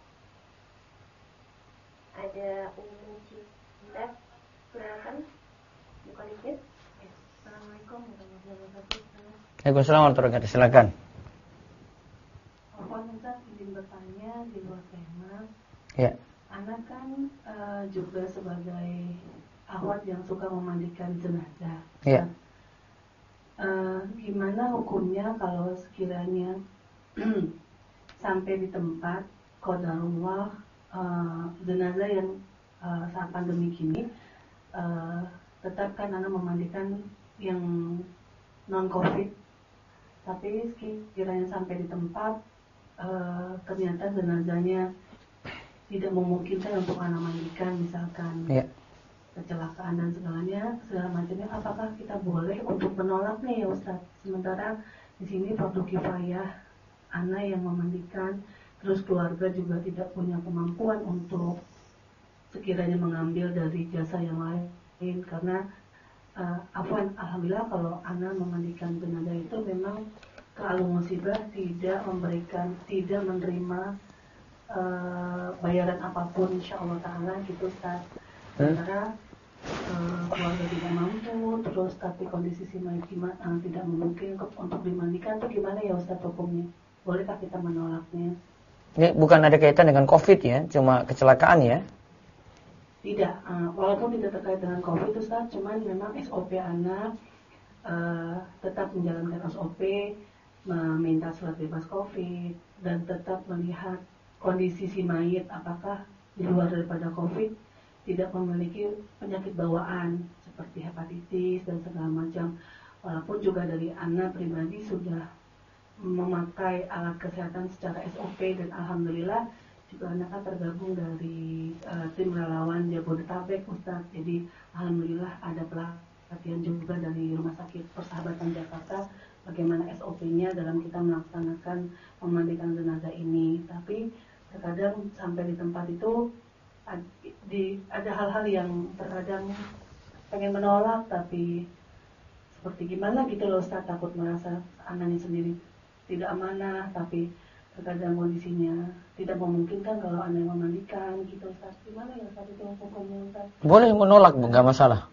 C: ada Umi Cinta, silakan. Buka dikit. Assalamualaikum warahmatullahi wabarakatuh.
A: Waalaikumsalam warahmatullahi wabarakatuh. Silakan.
I: Ustaz, izin bertanya di luar tema.
A: Ya.
I: Anak kan juga sebagai awat yang suka memandikan jenazah.
A: Iya.
I: Gimana hukumnya kalau sekiranya sampai di tempat qadarullah jenazah yang saat pandemi kini tetap kan anak memandikan yang non covid, tapi sekiranya sampai di tempat ternyata jenazahnya tidak memungkinkan untuk anak mandikan misalkan.
A: Iya.
I: kecelakaan dan segala macamnya, apakah kita boleh untuk menolaknya ya Ustaz? Sementara di sini fardu kifayah, anak yang memandikan, terus keluarga juga tidak punya kemampuan untuk sekiranya mengambil dari jasa yang lain, karena alhamdulillah kalau anak memandikan jenazah itu memang kalau musibah tidak menerima bayaran apapun insyaallah ta'ala gitu Ustaz. Sementara keluarga tidak mampu, terus tapi kondisi si mayit tidak memungkinkan untuk dimandikan, itu gimana ya Ustaz hukumnya? Bolehkah kita menolaknya?
A: Ini bukan ada kaitan dengan COVID ya, cuma kecelakaan ya?
I: Tidak, walaupun tidak terkait dengan COVID Ustaz, cuman memang SOP anak tetap menjalankan SOP, meminta surat bebas COVID, dan tetap melihat kondisi si mayit apakah di luar daripada COVID tidak memiliki penyakit bawaan seperti hepatitis dan segala macam. Walaupun juga dari anak pribadi sudah memakai alat kesehatan secara SOP, dan alhamdulillah juga anak kan tergabung dari tim relawan Jabodetabek Ustaz. Jadi alhamdulillah ada pelatihan juga dari Rumah Sakit Persahabatan Jakarta bagaimana SOP-nya dalam kita melaksanakan memandikan jenazah ini. Tapi terkadang sampai di tempat itu ada hal-hal yang terkadang pengen menolak, tapi seperti gimana gitu loh Ustaz, takut merasa anaknya sendiri tidak amanah, tapi terkadang kondisinya tidak memungkinkan kalau anak yang memandikan gitu Ustaz. Gimana ya Ustaz itu hukumnya Ustaz?
A: Boleh menolak, nggak masalah.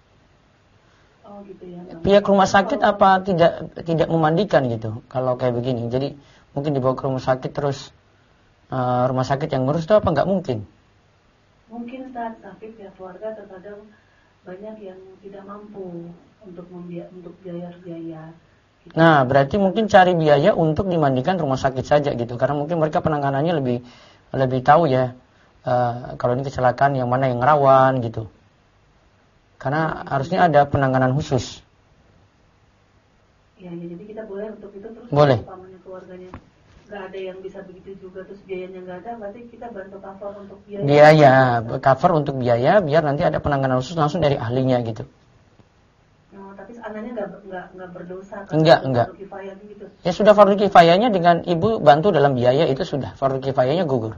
I: Oh gitu ya.
A: Pihak rumah sakit apa tidak memandikan gitu kalau kayak begini. Jadi mungkin dibawa ke rumah sakit terus rumah sakit yang ngurus itu apa nggak mungkin?
I: Mungkin Ustaz, tapi pihak keluarga terkadang banyak yang tidak mampu untuk biaya. Gitu.
A: Nah, berarti mungkin cari biaya untuk dimandikan rumah sakit saja gitu. Karena mungkin mereka penanganannya lebih tahu ya. Kalau ini kecelakaan yang mana yang rawan gitu. Karena harusnya ada penanganan khusus.
I: Ya, jadi kita boleh untuk itu terus.
A: Boleh.
I: Umpamanya keluarganya nggak ada yang bisa begitu juga, terus biayanya nggak ada, berarti kita bantu cover untuk biaya.
A: Biaya, cover untuk biaya, biar nanti ada penanganan khusus langsung dari ahlinya gitu.
I: Tapi anaknya nggak berdosa.
A: Enggak.
I: Gitu.
A: Ya sudah fardu kifayahnya dengan ibu bantu dalam biaya itu sudah fardu kifayahnya gugur.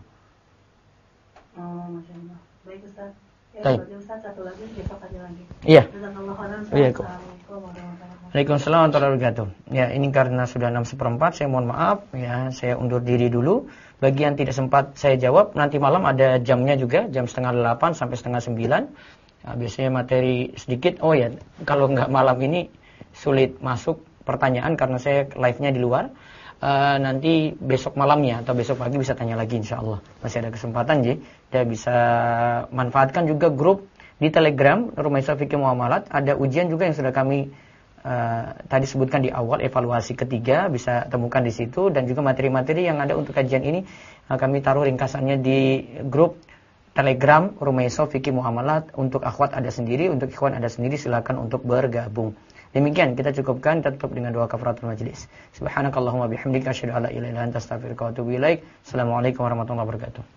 I: Oh, Masya Allah. Baik Ustaz.
A: Baik.
I: Ustaz, satu lagi, besok aja lagi.
A: Iya.
I: Iya.
A: Waalaikumsalam warahmatullahi wabarakatuh. Ya, ini karena sudah 6:04, saya mohon maaf ya, saya undur diri dulu. Bagi yang tidak sempat saya jawab, nanti malam ada jamnya juga, jam 7:30 sampai 8:30. Nah, biasanya materi sedikit. Oh ya, kalau nggak malam ini sulit masuk pertanyaan karena saya live-nya di luar. Nanti besok malamnya atau besok pagi bisa tanya lagi insya Allah. Masih ada kesempatan jadi dia bisa manfaatkan juga grup di Telegram Rumah Islam Fikih Muamalat. Ada ujian juga yang sudah kami tadi sebutkan di awal, evaluasi ketiga, bisa temukan di situ, dan juga materi-materi yang ada untuk kajian ini kami taruh ringkasannya di grup Telegram Rumah Islam Fikih Muamalat. Untuk akhwat ada sendiri, untuk ikhwan ada sendiri, silakan untuk bergabung. Demikian kita cukupkan, kita tutup dengan doa kafaratul majlis. Subhanakallahumma bihamdika asyhadu an la ilaha illa anta astaghfiruka wa atubu ilaik. Assalamualaikum warahmatullahi wabarakatuh.